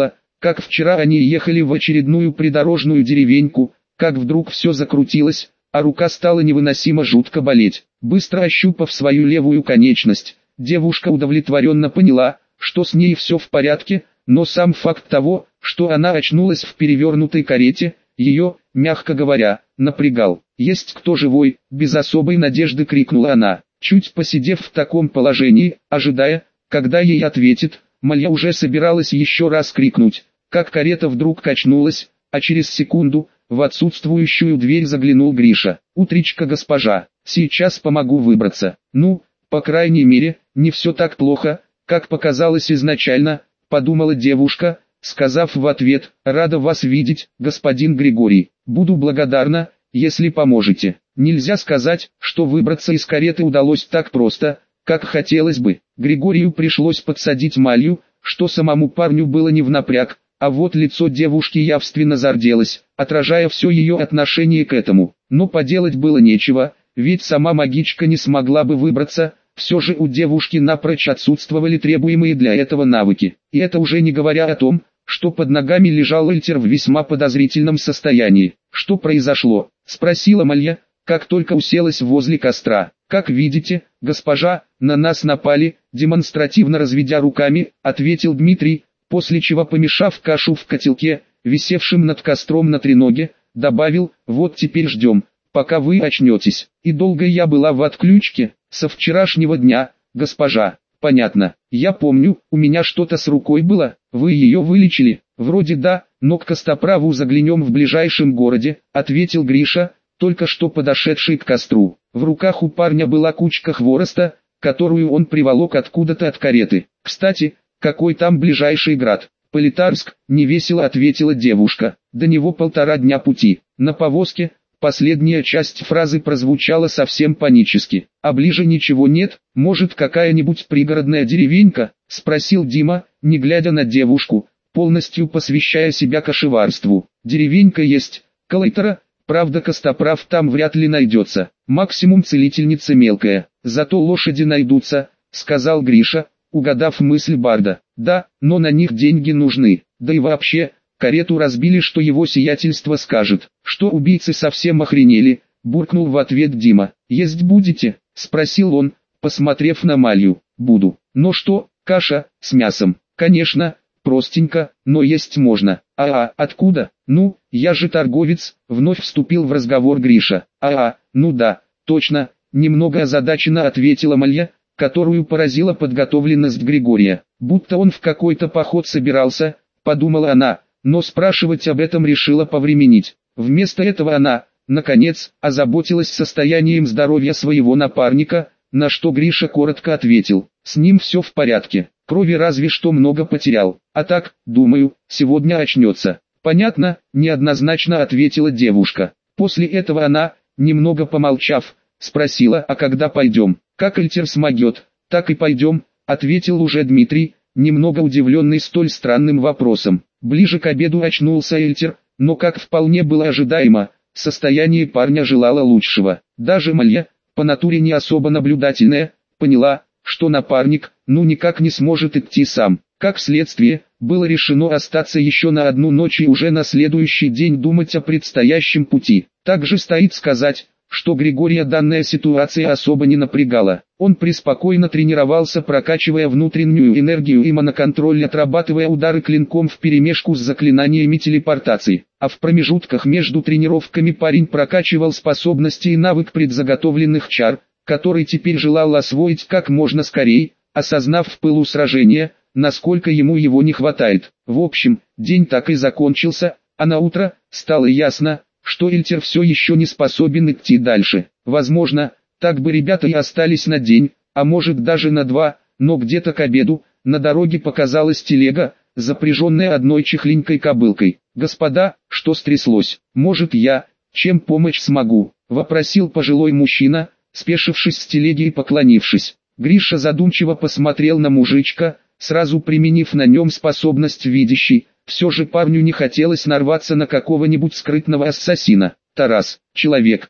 как вчера они ехали в очередную придорожную деревеньку, как вдруг все закрутилось, а рука стала невыносимо жутко болеть. Быстро ощупав свою левую конечность, девушка удовлетворенно поняла, что с ней все в порядке, но сам факт того, что она очнулась в перевернутой карете, ее, мягко говоря, напрягал. «Есть кто живой?» – без особой надежды крикнула она. Чуть посидев в таком положении, ожидая, когда ей ответит, Малья уже собиралась еще раз крикнуть, как карета вдруг качнулась, а через секунду в отсутствующую дверь заглянул Гриша. «Утречка, госпожа, сейчас помогу выбраться». «Ну, по крайней мере, не все так плохо, как показалось изначально», – подумала девушка, сказав в ответ: «Рада вас видеть, господин Григорий. Буду благодарна, если поможете». Нельзя сказать, что выбраться из кареты удалось так просто, как хотелось бы. Григорию пришлось подсадить Малью, что самому парню было не в напряг, а вот лицо девушки явственно зарделось, отражая все ее отношение к этому. Но поделать было нечего, ведь сама магичка не смогла бы выбраться, все же у девушки напрочь отсутствовали требуемые для этого навыки. И это уже не говоря о том, что под ногами лежал Эльтер в весьма подозрительном состоянии. «Что произошло?» – спросила Малья, как только уселась возле костра. «Как видите, госпожа, на нас напали», – демонстративно разведя руками, ответил Дмитрий, после чего, помешав кашу в котелке, висевшем над костром на треноге, добавил: «Вот теперь ждем, пока вы очнетесь». «И долго я была в отключке?» «Со вчерашнего дня, госпожа». «Понятно. Я помню, у меня что-то с рукой было, вы ее вылечили?» «Вроде да, но к Костоправу заглянем в ближайшем городе», — ответил Гриша, только что подошедший к костру. В руках у парня была кучка хвороста, которую он приволок откуда-то от кареты. «Кстати, какой там ближайший град?» «Политарск», — невесело ответила девушка. «До него 1,5 дня пути. На повозке». Последняя часть фразы прозвучала совсем панически. «А ближе ничего нет? Может, какая-нибудь пригородная деревенька?» — спросил Дима, не глядя на девушку, полностью посвящая себя кошеварству. «Деревенька есть, Калайтера, правда Костоправ там вряд ли найдется. Максимум целительница мелкая. Зато лошади найдутся», — сказал Гриша, угадав мысль барда. «Да, но на них деньги нужны. Да и вообще, карету разбили, что его сиятельство скажет. Что убийцы совсем охренели?» — буркнул в ответ Дима. «Есть будете?» — спросил он, посмотрев на Малью. «Буду. Но что, каша с мясом?» «Конечно, простенько, но есть можно». Откуда?» «Ну, я же торговец», — вновь вступил в разговор Гриша. Ну да, точно», — немного озадаченно ответила Малья, которую поразила подготовленность Григория. «Будто он в какой-то поход собирался», — подумала она, но спрашивать об этом решила повременить. Вместо этого она, наконец, озаботилась состоянием здоровья своего напарника, на что Гриша коротко ответил: «С ним все в порядке, крови разве что много потерял, а так, думаю, сегодня очнется». «Понятно», — неоднозначно ответила девушка. После этого она, немного помолчав, спросила: «А когда пойдем?» «Как Эльтер смогет, так и пойдем», — ответил уже Дмитрий, немного удивленный столь странным вопросом. Ближе к обеду очнулся Эльтер, но, как вполне было ожидаемо, состояние парня желало лучшего. Даже Малья, по натуре не особо наблюдательная, поняла, что напарник, никак не сможет идти сам. Как следствие, было решено остаться еще на одну ночь и уже на следующий день думать о предстоящем пути. Также стоит сказать, что Григория данная ситуация особо не напрягала. Он преспокойно тренировался, прокачивая внутреннюю энергию и моноконтроль, отрабатывая удары клинком вперемешку с заклинаниями телепортации. А в промежутках между тренировками парень прокачивал способности и навык предзаготовленных чар, который теперь желал освоить как можно скорее, осознав в пылу сражения, насколько ему его не хватает. В общем, день так и закончился, а на утро стало ясно, что Эльтер все еще не способен идти дальше. Возможно, так бы ребята и остались на день, а может даже на 2, но где-то к обеду, на дороге показалась телега, запряженная одной чехленькой кобылкой. «Господа, что стряслось? Может я, чем помочь смогу?» — вопросил пожилой мужчина, спешившись с телеги и поклонившись. Гриша задумчиво посмотрел на мужичка, сразу применив на нем способность видящий. Все же парню не хотелось нарваться на какого-нибудь скрытного ассасина. Тарас, человек,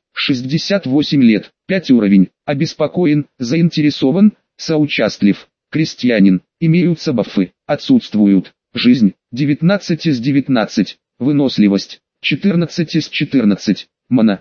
68 лет, 5 уровень, обеспокоен, заинтересован, соучастлив, крестьянин, имеются бафы, отсутствуют. Жизнь, 19 из 19. Выносливость, 14 из 14. Мана,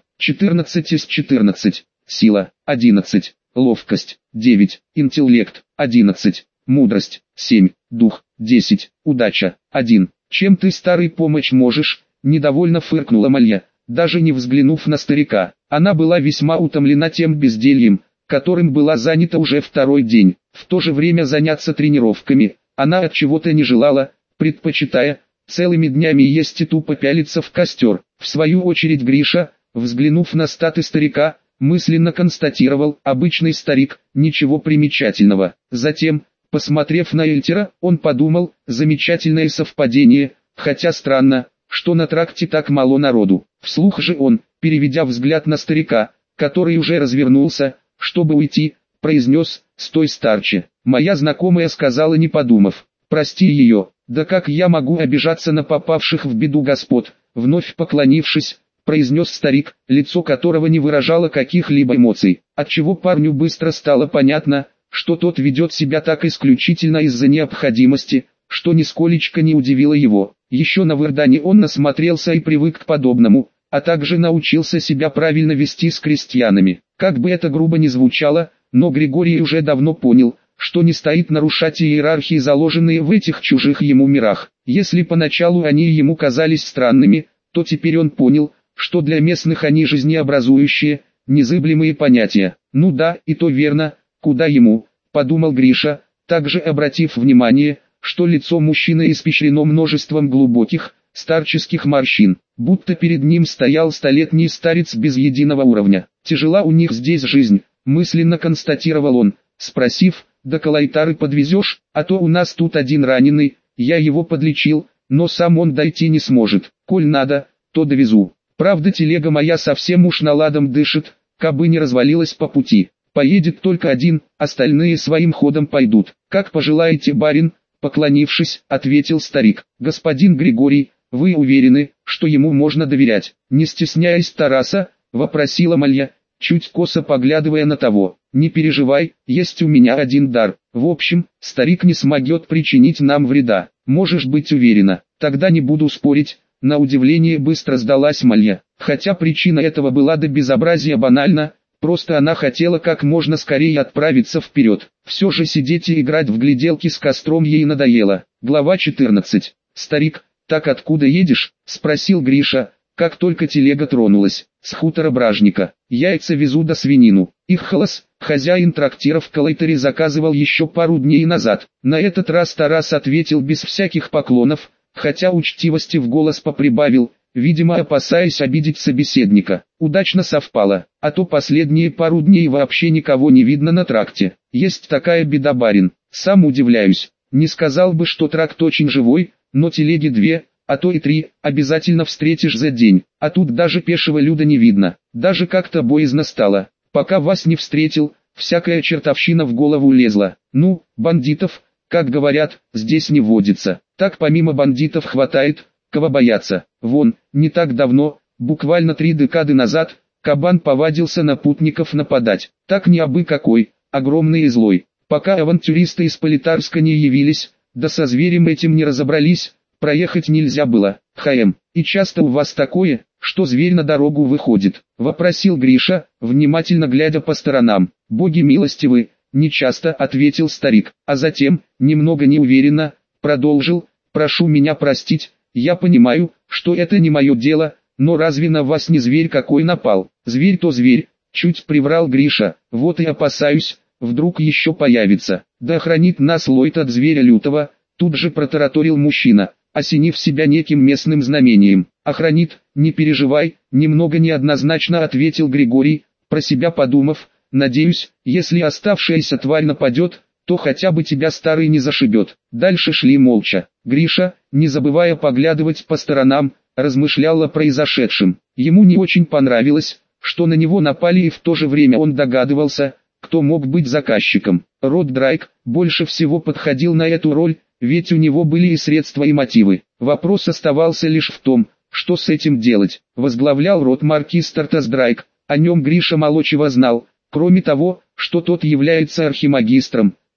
14 из 14. Сила, 11. Ловкость, 9. Интеллект, 11. Мудрость, 7. Дух, 10. Удача, 1. Чем ты, старый, помочь можешь? Недовольно фыркнула Малья, даже не взглянув на старика. Она была весьма утомлена тем бездельем, которым была занята уже второй день. В то же время заняться тренировками она от чего-то не желала, предпочитая целыми днями есть и тупо пялиться в костер. В свою очередь Гриша, взглянув на статы старика, мысленно констатировал: обычный старик, ничего примечательного. Затем, посмотрев на Эльтера, он подумал: замечательное совпадение, хотя странно, что на тракте так мало народу. Вслух же он, переведя взгляд на старика, который уже развернулся, чтобы уйти, произнес: «Стой, старче». Моя знакомая сказала, не подумав: «Прости ее». «Да как я могу обижаться на попавших в беду господ?» Вновь поклонившись, произнес старик, лицо которого не выражало каких-либо эмоций, отчего парню быстро стало понятно, что тот ведет себя так исключительно из-за необходимости, что нисколечко не удивило его. Еще на Вырдане он насмотрелся и привык к подобному, а также научился себя правильно вести с крестьянами. Как бы это грубо ни звучало, но Григорий уже давно понял, что не стоит нарушать иерархии, заложенные в этих чужих ему мирах. Если поначалу они ему казались странными, то теперь он понял, что для местных они жизнеобразующие, незыблемые понятия. Ну да, и то верно, куда ему, подумал Гриша, также обратив внимание, что лицо мужчины испещрено множеством глубоких, старческих морщин, будто перед ним стоял столетний старец без единого уровня. Тяжела у них здесь жизнь, мысленно констатировал он, спросив: «До Калайтары подвезешь, а то у нас тут один раненый, я его подлечил, но сам он дойти не сможет. Коль надо, то довезу. Правда, телега моя совсем уж наладом дышит, кабы не развалилась по пути. Поедет только один, остальные своим ходом пойдут. Как пожелаете, барин», поклонившись, ответил старик. «Господин Григорий, вы уверены, что ему можно доверять?» Не стесняясь Тараса, вопросила Малья, чуть косо поглядывая на того. «Не переживай, есть у меня один дар. В общем, старик не смогет причинить нам вреда. Можешь быть уверена». «Тогда не буду спорить», на удивление быстро сдалась Малья. Хотя причина этого была до безобразия банальна, просто она хотела как можно скорее отправиться вперед. Все же сидеть и играть в гляделки с костром ей надоело. Глава 14. «Старик, так откуда едешь?» – спросил Гриша, как только телега тронулась. «С хутора Бражника. Яйца везу да свинину. Их холос, хозяин трактира в Калайтере, заказывал еще пару дней назад». На этот раз Тарас ответил без всяких поклонов, хотя учтивости в голос поприбавил, видимо опасаясь обидеть собеседника. Удачно совпало, а то последние пару дней вообще никого не видно на тракте. Есть такая беда, барин, сам удивляюсь. Не сказал бы, что тракт очень живой, но телеги 2, а то и 3, обязательно встретишь за день, а тут даже пешего люда не видно. Даже как-то боязно стало. Пока вас не встретил, всякая чертовщина в голову лезла. Ну, бандитов, как говорят, здесь не водится. Так помимо бандитов хватает, кого бояться. Вон, не так давно, буквально 3 декады назад, кабан повадился на путников нападать. Так не абы какой, огромный и злой. Пока авантюристы из Политарска не явились, да со зверем этим не разобрались, проехать нельзя было. «ХМ, и часто у вас такое, что зверь на дорогу выходит?» – вопросил Гриша, внимательно глядя по сторонам. «Боги милостивы, не часто», – ответил старик, а затем, немного неуверенно, продолжил: «Прошу меня простить, я понимаю, что это не мое дело, но разве на вас не зверь какой напал?» «Зверь то зверь», – чуть приврал Гриша, «вот и опасаюсь, вдруг еще появится. Да охранит нас Лойд от зверя лютого», – тут же протараторил мужчина, осенив себя неким местным знамением. «Охранит, не переживай», – немного неоднозначно ответил Григорий, про себя подумав: «надеюсь, если оставшаяся тварь нападет, то хотя бы тебя старый не зашибет». Дальше шли молча. Гриша, не забывая поглядывать по сторонам, размышлял о произошедшем. Ему не очень понравилось, что на него напали, и в то же время он догадывался, кто мог быть заказчиком. Род Драйк больше всего подходил на эту роль, ведь у него были и средства, и мотивы. Вопрос оставался лишь в том, что с этим делать. Возглавлял род маркиз Тартас Драйк, о нем Гриша мало чего знал, кроме того, что тот является архимагистром,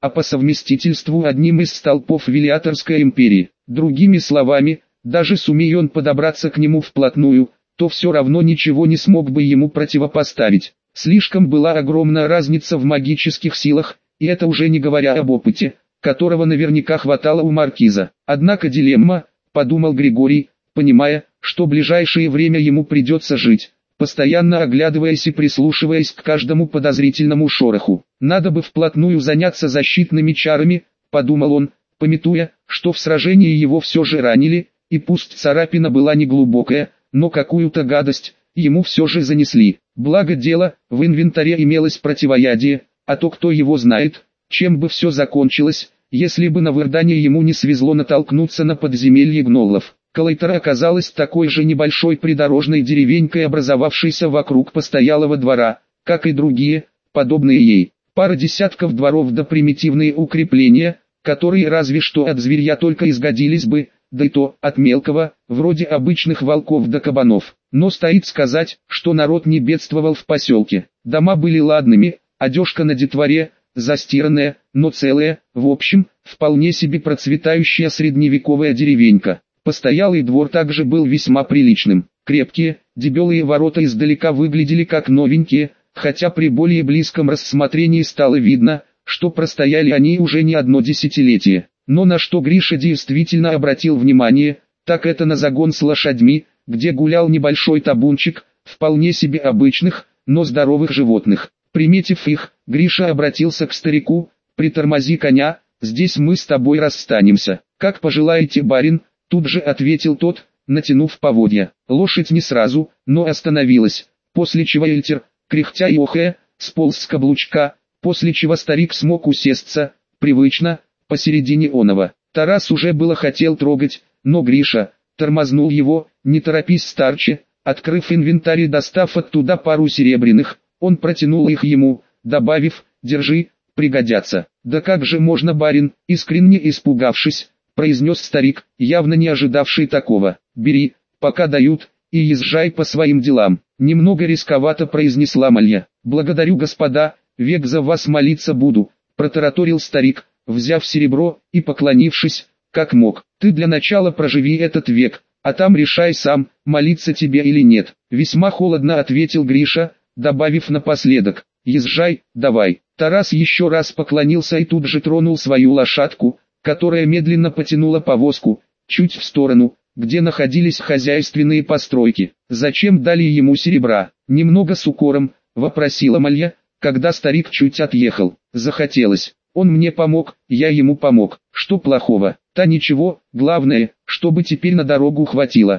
а по совместительству одним из столпов Велиаторской империи. Другими словами, даже сумей он подобраться к нему вплотную, то все равно ничего не смог бы ему противопоставить. Слишком была огромная разница в магических силах, и это уже не говоря об опыте, которого наверняка хватало у маркиза. Однако дилемма, подумал Григорий, понимая, что ближайшее время ему придется жить, постоянно оглядываясь и прислушиваясь к каждому подозрительному шороху. Надо бы вплотную заняться защитными чарами, подумал он, памятуя, что в сражении его все же ранили, и пусть царапина была не глубокая, но какую-то гадость ему все же занесли. Благо дело, в инвентаре имелось противоядие, а то кто его знает, чем бы все закончилось, если бы на Вырдане ему не свезло натолкнуться на подземелье гноллов. Калайтера оказалась такой же небольшой придорожной деревенькой, образовавшейся вокруг постоялого двора, как и другие, подобные ей. Пара десятков дворов да примитивные укрепления, которые разве что от зверья только изгодились бы, да и то от мелкого, вроде обычных волков да кабанов. Но стоит сказать, что народ не бедствовал в поселке. Дома были ладными, одежка на детворе, застиранная, но целая, в общем, вполне себе процветающая средневековая деревенька. Постоялый двор также был весьма приличным. Крепкие, дебелые ворота издалека выглядели как новенькие, хотя при более близком рассмотрении стало видно, что простояли они уже не одно десятилетие. Но на что Гриша действительно обратил внимание, так это на загон с лошадьми, где гулял небольшой табунчик, вполне себе обычных, но здоровых животных. Приметив их, Гриша обратился к старику: «Притормози коня, здесь мы с тобой расстанемся». «Как пожелаете, барин», тут же ответил тот, натянув поводья. Лошадь не сразу, но остановилась, после чего Эльтер, кряхтя и охая, сполз с каблучка, после чего старик смог усесться, привычно, посередине оного. Тарас уже было хотел трогать, но Гриша тормознул его: «Не торопись, старче». Открыв инвентарь и достав оттуда пару серебряных, он протянул их ему, добавив: «Держи, пригодятся». «Да как же можно, барин?» — искренне испугавшись, произнес старик, явно не ожидавший такого. «Бери, пока дают, и езжай по своим делам». Немного рисковато произнесла Малья. «Благодарю, господа, век за вас молиться буду», — протараторил старик, взяв серебро и поклонившись, как мог. «Ты для начала проживи этот век, а там решай сам, молиться тебе или нет». Весьма холодно ответил Гриша, добавив напоследок: «Езжай, давай». Тарас еще раз поклонился и тут же тронул свою лошадку, которая медленно потянула повозку, чуть в сторону, где находились хозяйственные постройки. «Зачем дали ему серебра?» — немного с укором вопросила Малья, когда старик чуть отъехал. «Захотелось. Он мне помог, я ему помог. Что плохого?» «Та ничего, главное, чтобы теперь на дорогу хватило».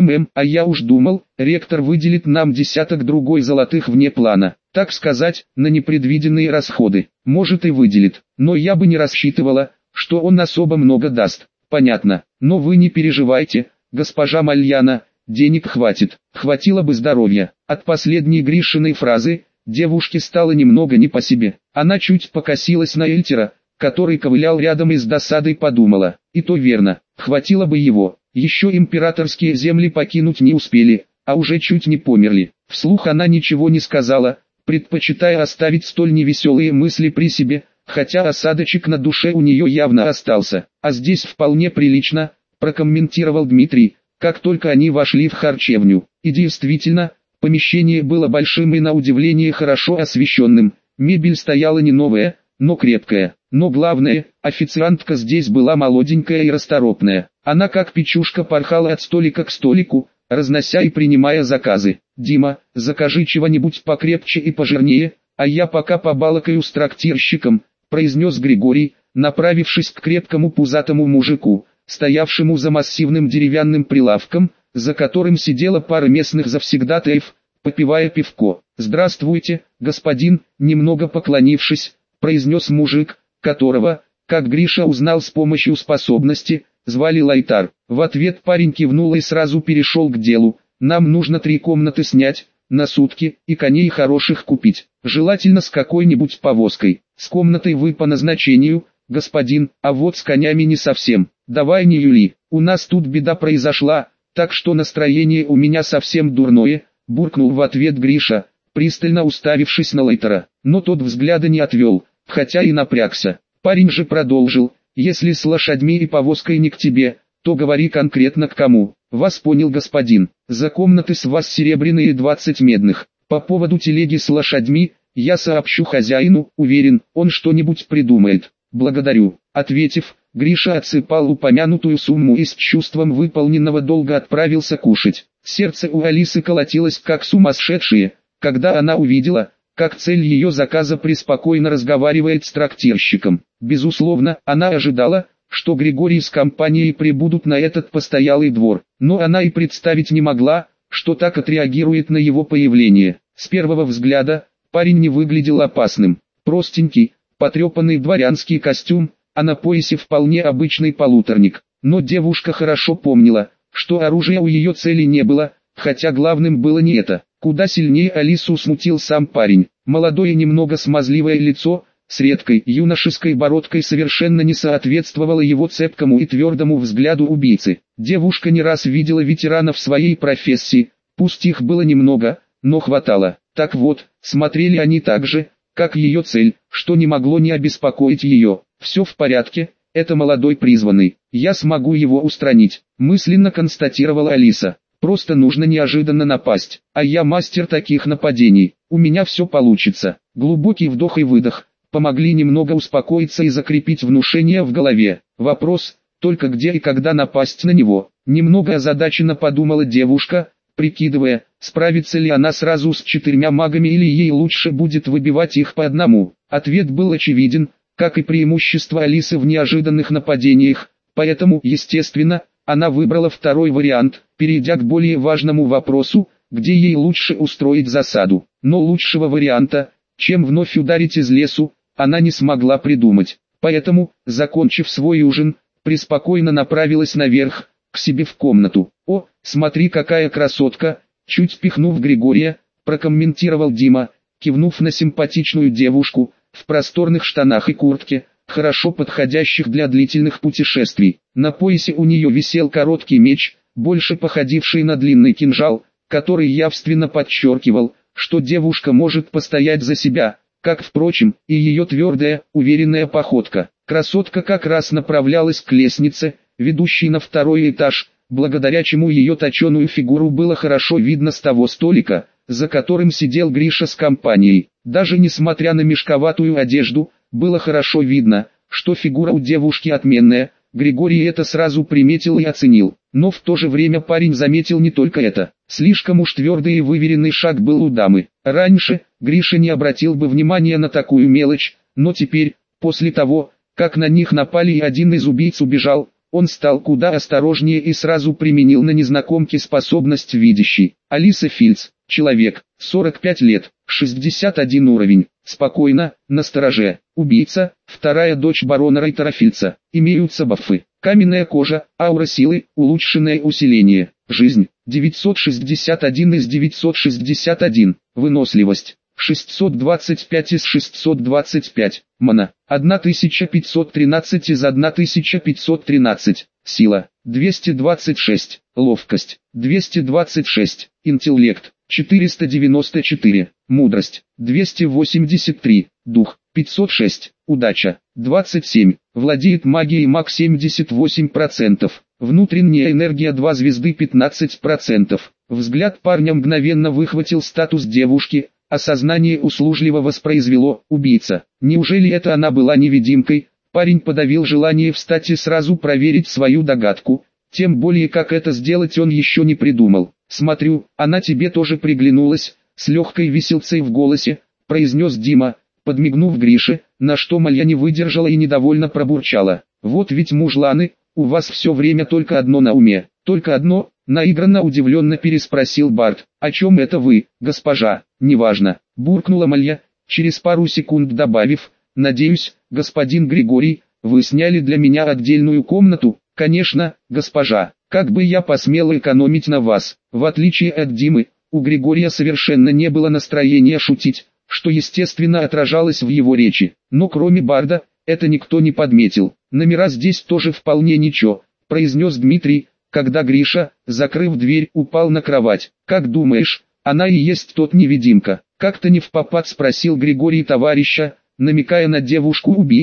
А я уж думал, ректор выделит нам десяток другой золотых вне плана, так сказать, на непредвиденные расходы. Может и выделит, но я бы не рассчитывала, что он особо много даст». «Понятно, но вы не переживайте, госпожа Мальяна, денег хватит, хватило бы здоровья». От последней Гришиной фразы девушке стало немного не по себе. Она чуть покосилась на Эльтера, который ковылял рядом, и с досадой подумала: «И то верно, хватило бы его, еще императорские земли покинуть не успели, а уже чуть не померли». Вслух она ничего не сказала, предпочитая оставить столь невеселые мысли при себе, хотя осадочек на душе у нее явно остался. «А здесь вполне прилично», — прокомментировал Дмитрий, как только они вошли в харчевню. И действительно, помещение было большим и на удивление хорошо освещенным. Мебель стояла не новая, но крепкая. Но главное, официантка здесь была молоденькая и расторопная. Она как печушка порхала от столика к столику, разнося и принимая заказы. «Дима, закажи чего-нибудь покрепче и пожирнее, а я пока побалакаю с трактирщиком», — произнес Григорий, направившись к крепкому пузатому мужику, стоявшему за массивным деревянным прилавком, за которым сидела пара местных завсегдатаев, попивая пивко. «Здравствуйте, господин», — немного поклонившись, произнес мужик, которого, как Гриша узнал с помощью способности, звали Лайтар. В ответ парень кивнул и сразу перешел к делу: «Нам нужно 3 комнаты снять, на сутки, и коней хороших купить, желательно с какой-нибудь повозкой. С комнатой вы по назначению, господин, а вот с конями не совсем. Давай не юли, у нас тут беда произошла, так что настроение у меня совсем дурное», — буркнул в ответ Гриша, пристально уставившись на Лайтара. Но тот взгляда не отвел, хотя и напрягся. Парень же продолжил: если с лошадьми и повозкой не к тебе, то говори конкретно к кому. Вас понял, господин. За комнаты с вас серебряные 20 медных. По поводу телеги с лошадьми, я сообщу хозяину, уверен, он что-нибудь придумает. Благодарю. Ответив, Гриша отсыпал упомянутую сумму и с чувством выполненного долга отправился кушать. Сердце у Алисы колотилось как сумасшедшее, когда она увидела, как цель ее заказа преспокойно разговаривает с трактирщиком. Безусловно, она ожидала, что Григорий с компанией прибудут на этот постоялый двор, но она и представить не могла, что так отреагирует на его появление. С первого взгляда, парень не выглядел опасным. Простенький, потрепанный дворянский костюм, а на поясе вполне обычный полуторник. Но девушка хорошо помнила, что оружия у ее цели не было, хотя главным было не это. Куда сильнее Алису смутил сам парень. Молодое немного смазливое лицо, с редкой юношеской бородкой совершенно не соответствовало его цепкому и твердому взгляду убийцы. Девушка не раз видела ветеранов своей профессии, пусть их было немного, но хватало. Так вот, смотрели они так же, как ее цель, что не могло не обеспокоить ее. «Все в порядке, это молодой призванный, я смогу его устранить», мысленно констатировала Алиса. «Просто нужно неожиданно напасть, а я мастер таких нападений, у меня все получится». Глубокий вдох и выдох помогли немного успокоиться и закрепить внушение в голове. Вопрос, только где и когда напасть на него. Немного озадаченно подумала девушка, прикидывая, справится ли она сразу с 4 магами или ей лучше будет выбивать их по одному. Ответ был очевиден, как и преимущество Алисы в неожиданных нападениях, поэтому, естественно, она выбрала второй вариант, перейдя к более важному вопросу, где ей лучше устроить засаду. Но лучшего варианта, чем вновь ударить из лесу, она не смогла придумать. Поэтому, закончив свой ужин, преспокойно направилась наверх, к себе в комнату. «О, смотри, какая красотка!» Чуть пихнув Григория, прокомментировал Дима, кивнув на симпатичную девушку, в просторных штанах и куртке, хорошо подходящих для длительных путешествий. На поясе у нее висел короткий меч, больше походивший на длинный кинжал, который явственно подчеркивал, что девушка может постоять за себя, как, впрочем, и ее твердая, уверенная походка. Красотка как раз направлялась к лестнице, ведущей на второй этаж, благодаря чему ее точеную фигуру было хорошо видно с того столика, за которым сидел Гриша с компанией. Даже несмотря на мешковатую одежду, было хорошо видно, что фигура у девушки отменная. Григорий это сразу приметил и оценил. Но в то же время парень заметил не только это. Слишком уж твердый и выверенный шаг был у дамы. Раньше Гриша не обратил бы внимания на такую мелочь, но теперь, после того, как на них напали и один из убийц убежал, он стал куда осторожнее и сразу применил на незнакомке способность видящей. Алиса Фильц, человек, 45 лет, 61 уровень, спокойно, настороже. Убийца, вторая дочь барона Рейтера Фильца. Имеются бафы: каменная кожа, аура силы, улучшенное усиление. Жизнь, 961 из 961. Выносливость, 625 из 625. Мана, 1513 из 1513. Сила, 226. Ловкость, 226. Интеллект, 494. Мудрость, 283. Дух, 506. Удача, 27. Владеет магией маг 78%. Внутренняя энергия 2 звезды 15%. Взгляд парня мгновенно выхватил статус девушки, а сознание услужливо воспроизвело «убийца». Неужели это она была невидимкой? Парень подавил желание встать и сразу проверить свою догадку, тем более как это сделать он еще не придумал. «Смотрю, она тебе тоже приглянулась», с легкой веселцей в голосе, произнес Дима, подмигнув Грише, на что Малья не выдержала и недовольно пробурчала. «Вот ведь мужланы, у вас все время только одно на уме». «Только одно?» — наигранно удивленно переспросил Барт. «О чем это вы, госпожа?» «Неважно», — буркнула Малья, через пару секунд добавив: «Надеюсь, господин Григорий, вы сняли для меня отдельную комнату?» «Конечно, госпожа. Как бы я посмел экономить на вас?» В отличие от Димы, у Григория совершенно не было настроения шутить, что естественно отражалось в его речи. Но кроме Барда, это никто не подметил. «Номера здесь тоже вполне ничего», — произнес Дмитрий, когда Гриша, закрыв дверь, упал на кровать. «Как думаешь, она и есть тот невидимка?» Как-то не впопад спросил Григорий товарища, намекая на девушку-убийцу,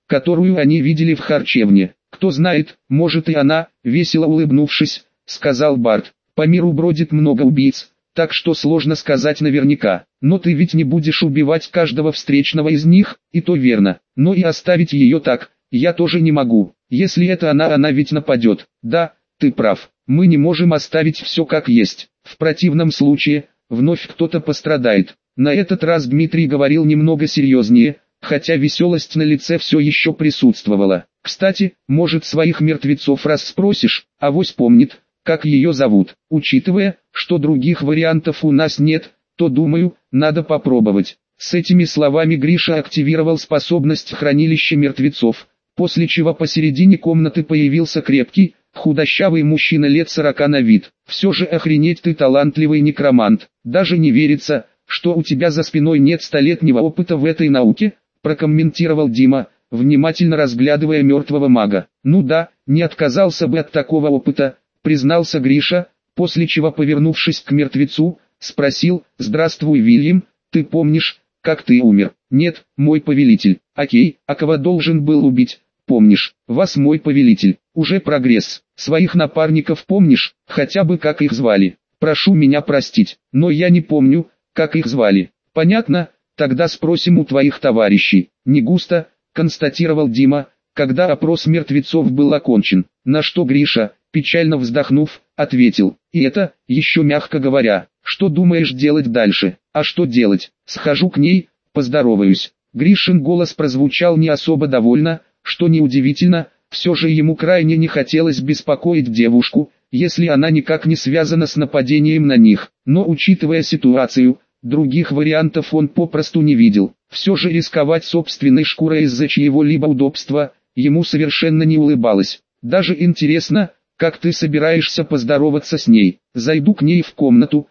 которую они видели в харчевне. Кто знает, может и она, весело улыбнувшись, сказал Барт. По миру бродит много убийц, так что сложно сказать наверняка. Но ты ведь не будешь убивать каждого встречного из них, и то верно. Но и оставить ее так, я тоже не могу. Если это она ведь нападет. Да, ты прав. Мы не можем оставить все как есть. В противном случае, вновь кто-то пострадает. На этот раз Дмитрий говорил немного серьезнее, хотя веселость на лице все еще присутствовала. Кстати, может, своих мертвецов расспросишь, авось помнит, как ее зовут. Учитывая, что других вариантов у нас нет, то думаю, надо попробовать. С этими словами Гриша активировал способность хранилища мертвецов, после чего посередине комнаты появился крепкий, худощавый мужчина лет 40 на вид. Все же охренеть ты талантливый некромант, даже не верится, что у тебя за спиной нет столетнего опыта в этой науке, прокомментировал Дима, внимательно разглядывая мертвого мага. Ну да, не отказался бы от такого опыта, признался Гриша, после чего, повернувшись к мертвецу, спросил: «Здравствуй, Вильям, ты помнишь, как ты умер?» «Нет, мой повелитель». «Окей, а кого должен был убить?» «Помнишь, вас, мой повелитель». «Уже прогресс. Своих напарников помнишь, хотя бы как их звали?» «Прошу меня простить, но я не помню, как их звали». «Понятно, тогда спросим у твоих товарищей». «Не густо», констатировал Дима, когда опрос мертвецов был окончен. На что Гриша, печально вздохнув, ответил: «И это, еще мягко говоря. Что думаешь делать дальше?» «А что делать? Схожу к ней, поздороваюсь». Гришин голос прозвучал не особо довольно, что неудивительно, все же ему крайне не хотелось беспокоить девушку, если она никак не связана с нападением на них. Но учитывая ситуацию, других вариантов он попросту не видел. Все же рисковать собственной шкурой из-за чьего-либо удобства, ему совершенно не улыбалось. «Даже интересно, как ты собираешься поздороваться с ней?» «Зайду к ней в комнату,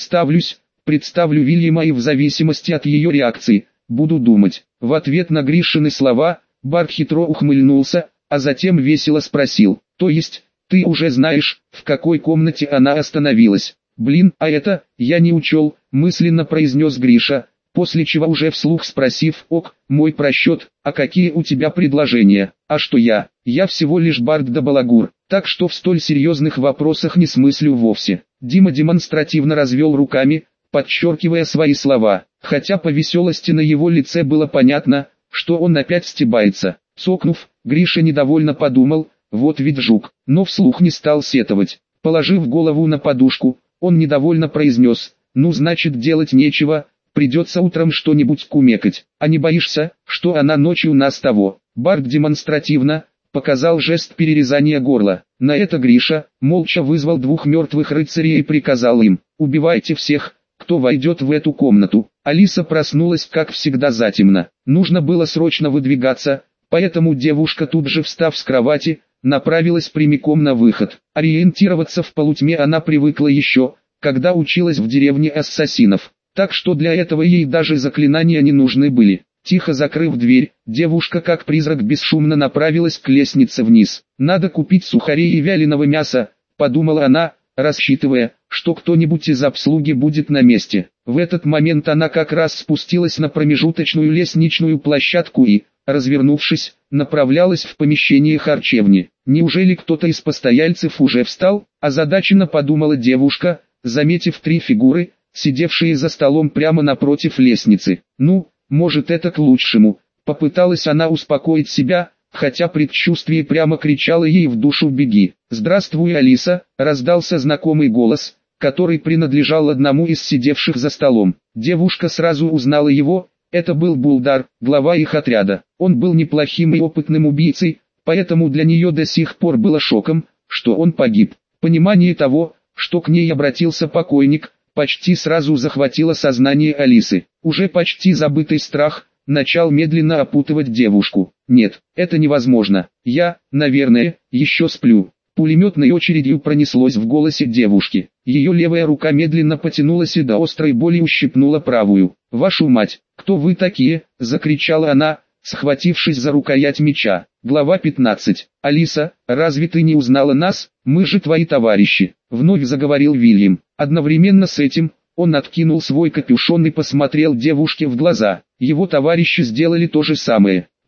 представлю Вильяма и в зависимости от ее реакции, буду думать». В ответ на Гришины слова, Барт хитро ухмыльнулся, а затем весело спросил: «То есть, ты уже знаешь, в какой комнате она остановилась?» «Блин, а это, я не учел», мысленно произнес Гриша, после чего уже вслух спросив: «Ок, мой просчет, а какие у тебя предложения?» «А что я? Я всего лишь бард да балагур, так что в столь серьезных вопросах не смыслю вовсе». Дима демонстративно развел руками, подчеркивая свои слова, хотя по веселости на его лице было понятно, что он опять стебается. Цокнув, Гриша недовольно подумал: вот ведь жук, но вслух не стал сетовать. Положив голову на подушку, он недовольно произнес: «Ну значит, делать нечего, придется утром что-нибудь кумекать. А не боишься, что она ночью нас того?» Барт демонстративно показал жест перерезания горла. На это Гриша молча вызвал двух мертвых рыцарей и приказал им: «Убивайте всех, кто войдет в эту комнату». Алиса проснулась как всегда затемно. Нужно было срочно выдвигаться, поэтому девушка, тут же встав с кровати, направилась прямиком на выход. Ориентироваться в полутьме она привыкла еще, когда училась в деревне ассасинов, так что для этого ей даже заклинания не нужны были. Тихо закрыв дверь, девушка как призрак бесшумно направилась к лестнице вниз. «Надо купить сухарей и вяленого мяса», — подумала она, рассчитывая, что кто-нибудь из обслуги будет на месте. В этот момент она как раз спустилась на промежуточную лестничную площадку и, развернувшись, направлялась в помещение харчевни. «Неужели кто-то из постояльцев уже встал?» – озадаченно подумала девушка, заметив три фигуры, сидевшие за столом прямо напротив лестницы. «Ну, может, это к лучшему», – попыталась она успокоить себя, хотя предчувствие прямо кричало ей в душу: «Беги!» «Здравствуй, Алиса!» – раздался знакомый голос, который принадлежал одному из сидевших за столом. Девушка сразу узнала его, это был Булдар, глава их отряда. Он был неплохим и опытным убийцей, поэтому для нее до сих пор было шоком, что он погиб. Понимание того, что к ней обратился покойник, почти сразу захватило сознание Алисы. Уже почти забытый страх начал медленно опутывать девушку. «Нет, это невозможно. Я, наверное, еще сплю». Пулеметной очередью пронеслось в голосе девушки. Ее левая рука медленно потянулась и до острой боли ущипнула правую. «Вашу мать, кто вы такие?» – закричала она, схватившись за рукоять меча. Глава 15. «Алиса, разве ты не узнала нас? Мы же твои товарищи», – вновь заговорил Вильям. Одновременно с этим, он откинул свой капюшон и посмотрел девушке в глаза. Его товарищи сделали то же самое.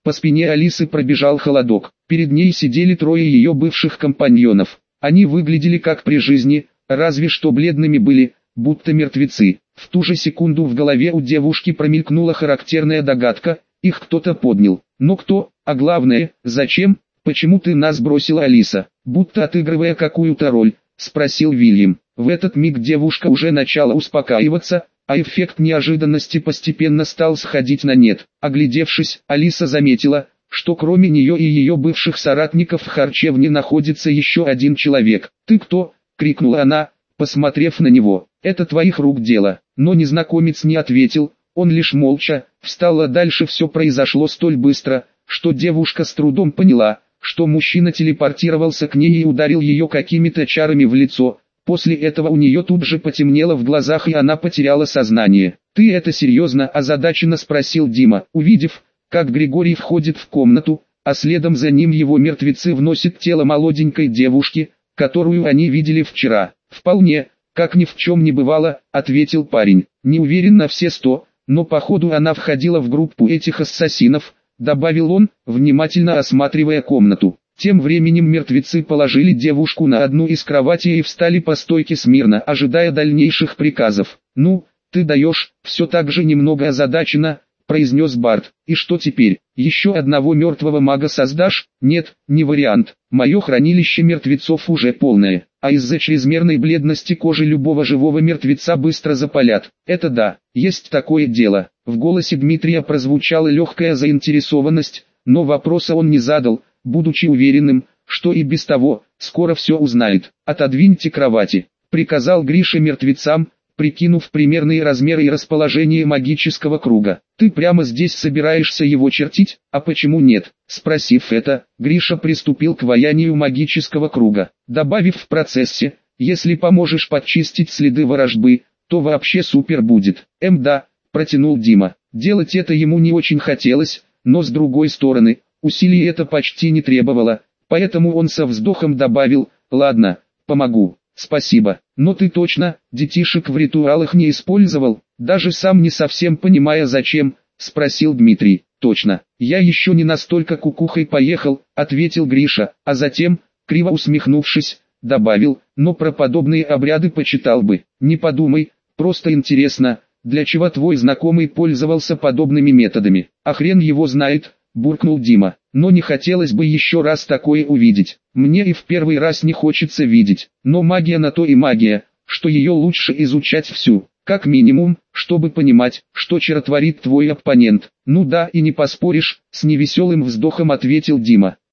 По спине Алисы пробежал холодок. Перед ней сидели трое ее бывших компаньонов. Они выглядели как при жизни, разве что бледными были, будто мертвецы. В ту же секунду в голове у девушки промелькнула характерная догадка: их кто-то поднял. Но кто, а главное, зачем? «Почему ты нас бросила, Алиса?» Будто отыгрывая какую-то роль, спросил Вильям. В этот миг девушка уже начала успокаиваться, а эффект неожиданности постепенно стал сходить на нет. Оглядевшись, Алиса заметила, что кроме нее и ее бывших соратников в харчевне находится еще один человек. «Ты кто?» — крикнула она, посмотрев на него. «Это твоих рук дело». Но незнакомец не ответил, он лишь молча встал, а дальше все произошло столь быстро, что девушка с трудом поняла, что мужчина телепортировался к ней и ударил ее какими-то чарами в лицо. После этого у нее тут же потемнело в глазах и она потеряла сознание. «Ты это серьезно?» – озадаченно спросил Дима, увидев, как Григорий входит в комнату, а следом за ним его мертвецы вносят тело молоденькой девушки, которую они видели вчера. «Вполне, как ни в чем не бывало», – ответил парень. «Не уверен на все 100, но походу она входила в группу этих ассасинов», — добавил он, внимательно осматривая комнату. Тем временем мертвецы положили девушку на одну из кроватей и встали по стойке смирно, ожидая дальнейших приказов. «Ну, ты даешь», — все так же немного озадаченно произнес Барт. «И что теперь? Еще одного мертвого мага создашь?» «Нет, не вариант. Мое хранилище мертвецов уже полное, а из-за чрезмерной бледности кожи любого живого мертвеца быстро запалят. Это да, есть такое дело». В голосе Дмитрия прозвучала легкая заинтересованность, но вопроса он не задал, будучи уверенным, что и без того скоро все узнает. «Отодвиньте кровати», — приказал Гриша мертвецам, прикинув примерные размеры и расположение магического круга. «Ты прямо здесь собираешься его чертить, а почему нет?» Спросив это, Гриша приступил к ваянию магического круга, добавив в процессе: «Если поможешь подчистить следы ворожбы, то вообще супер будет». Да, протянул Дима. Делать это ему не очень хотелось, но с другой стороны, усилий это почти не требовало, поэтому он со вздохом добавил: «Ладно, помогу». «Спасибо, но ты точно детишек в ритуалах не использовал?» Даже сам не совсем понимая зачем, спросил Дмитрий. «Точно, я еще не настолько кукухой поехал», ответил Гриша, а затем, криво усмехнувшись, добавил: «но про подобные обряды почитал бы». «Не подумай, просто интересно, для чего твой знакомый пользовался подобными методами?» «А хрен его знает», буркнул Дима. «Но не хотелось бы еще раз такое увидеть. Мне и в первый раз не хочется видеть. Но магия на то и магия, что ее лучше изучать всю, как минимум, чтобы понимать, что творит твой оппонент». «Ну да, и не поспоришь», с невеселым вздохом ответил Дима.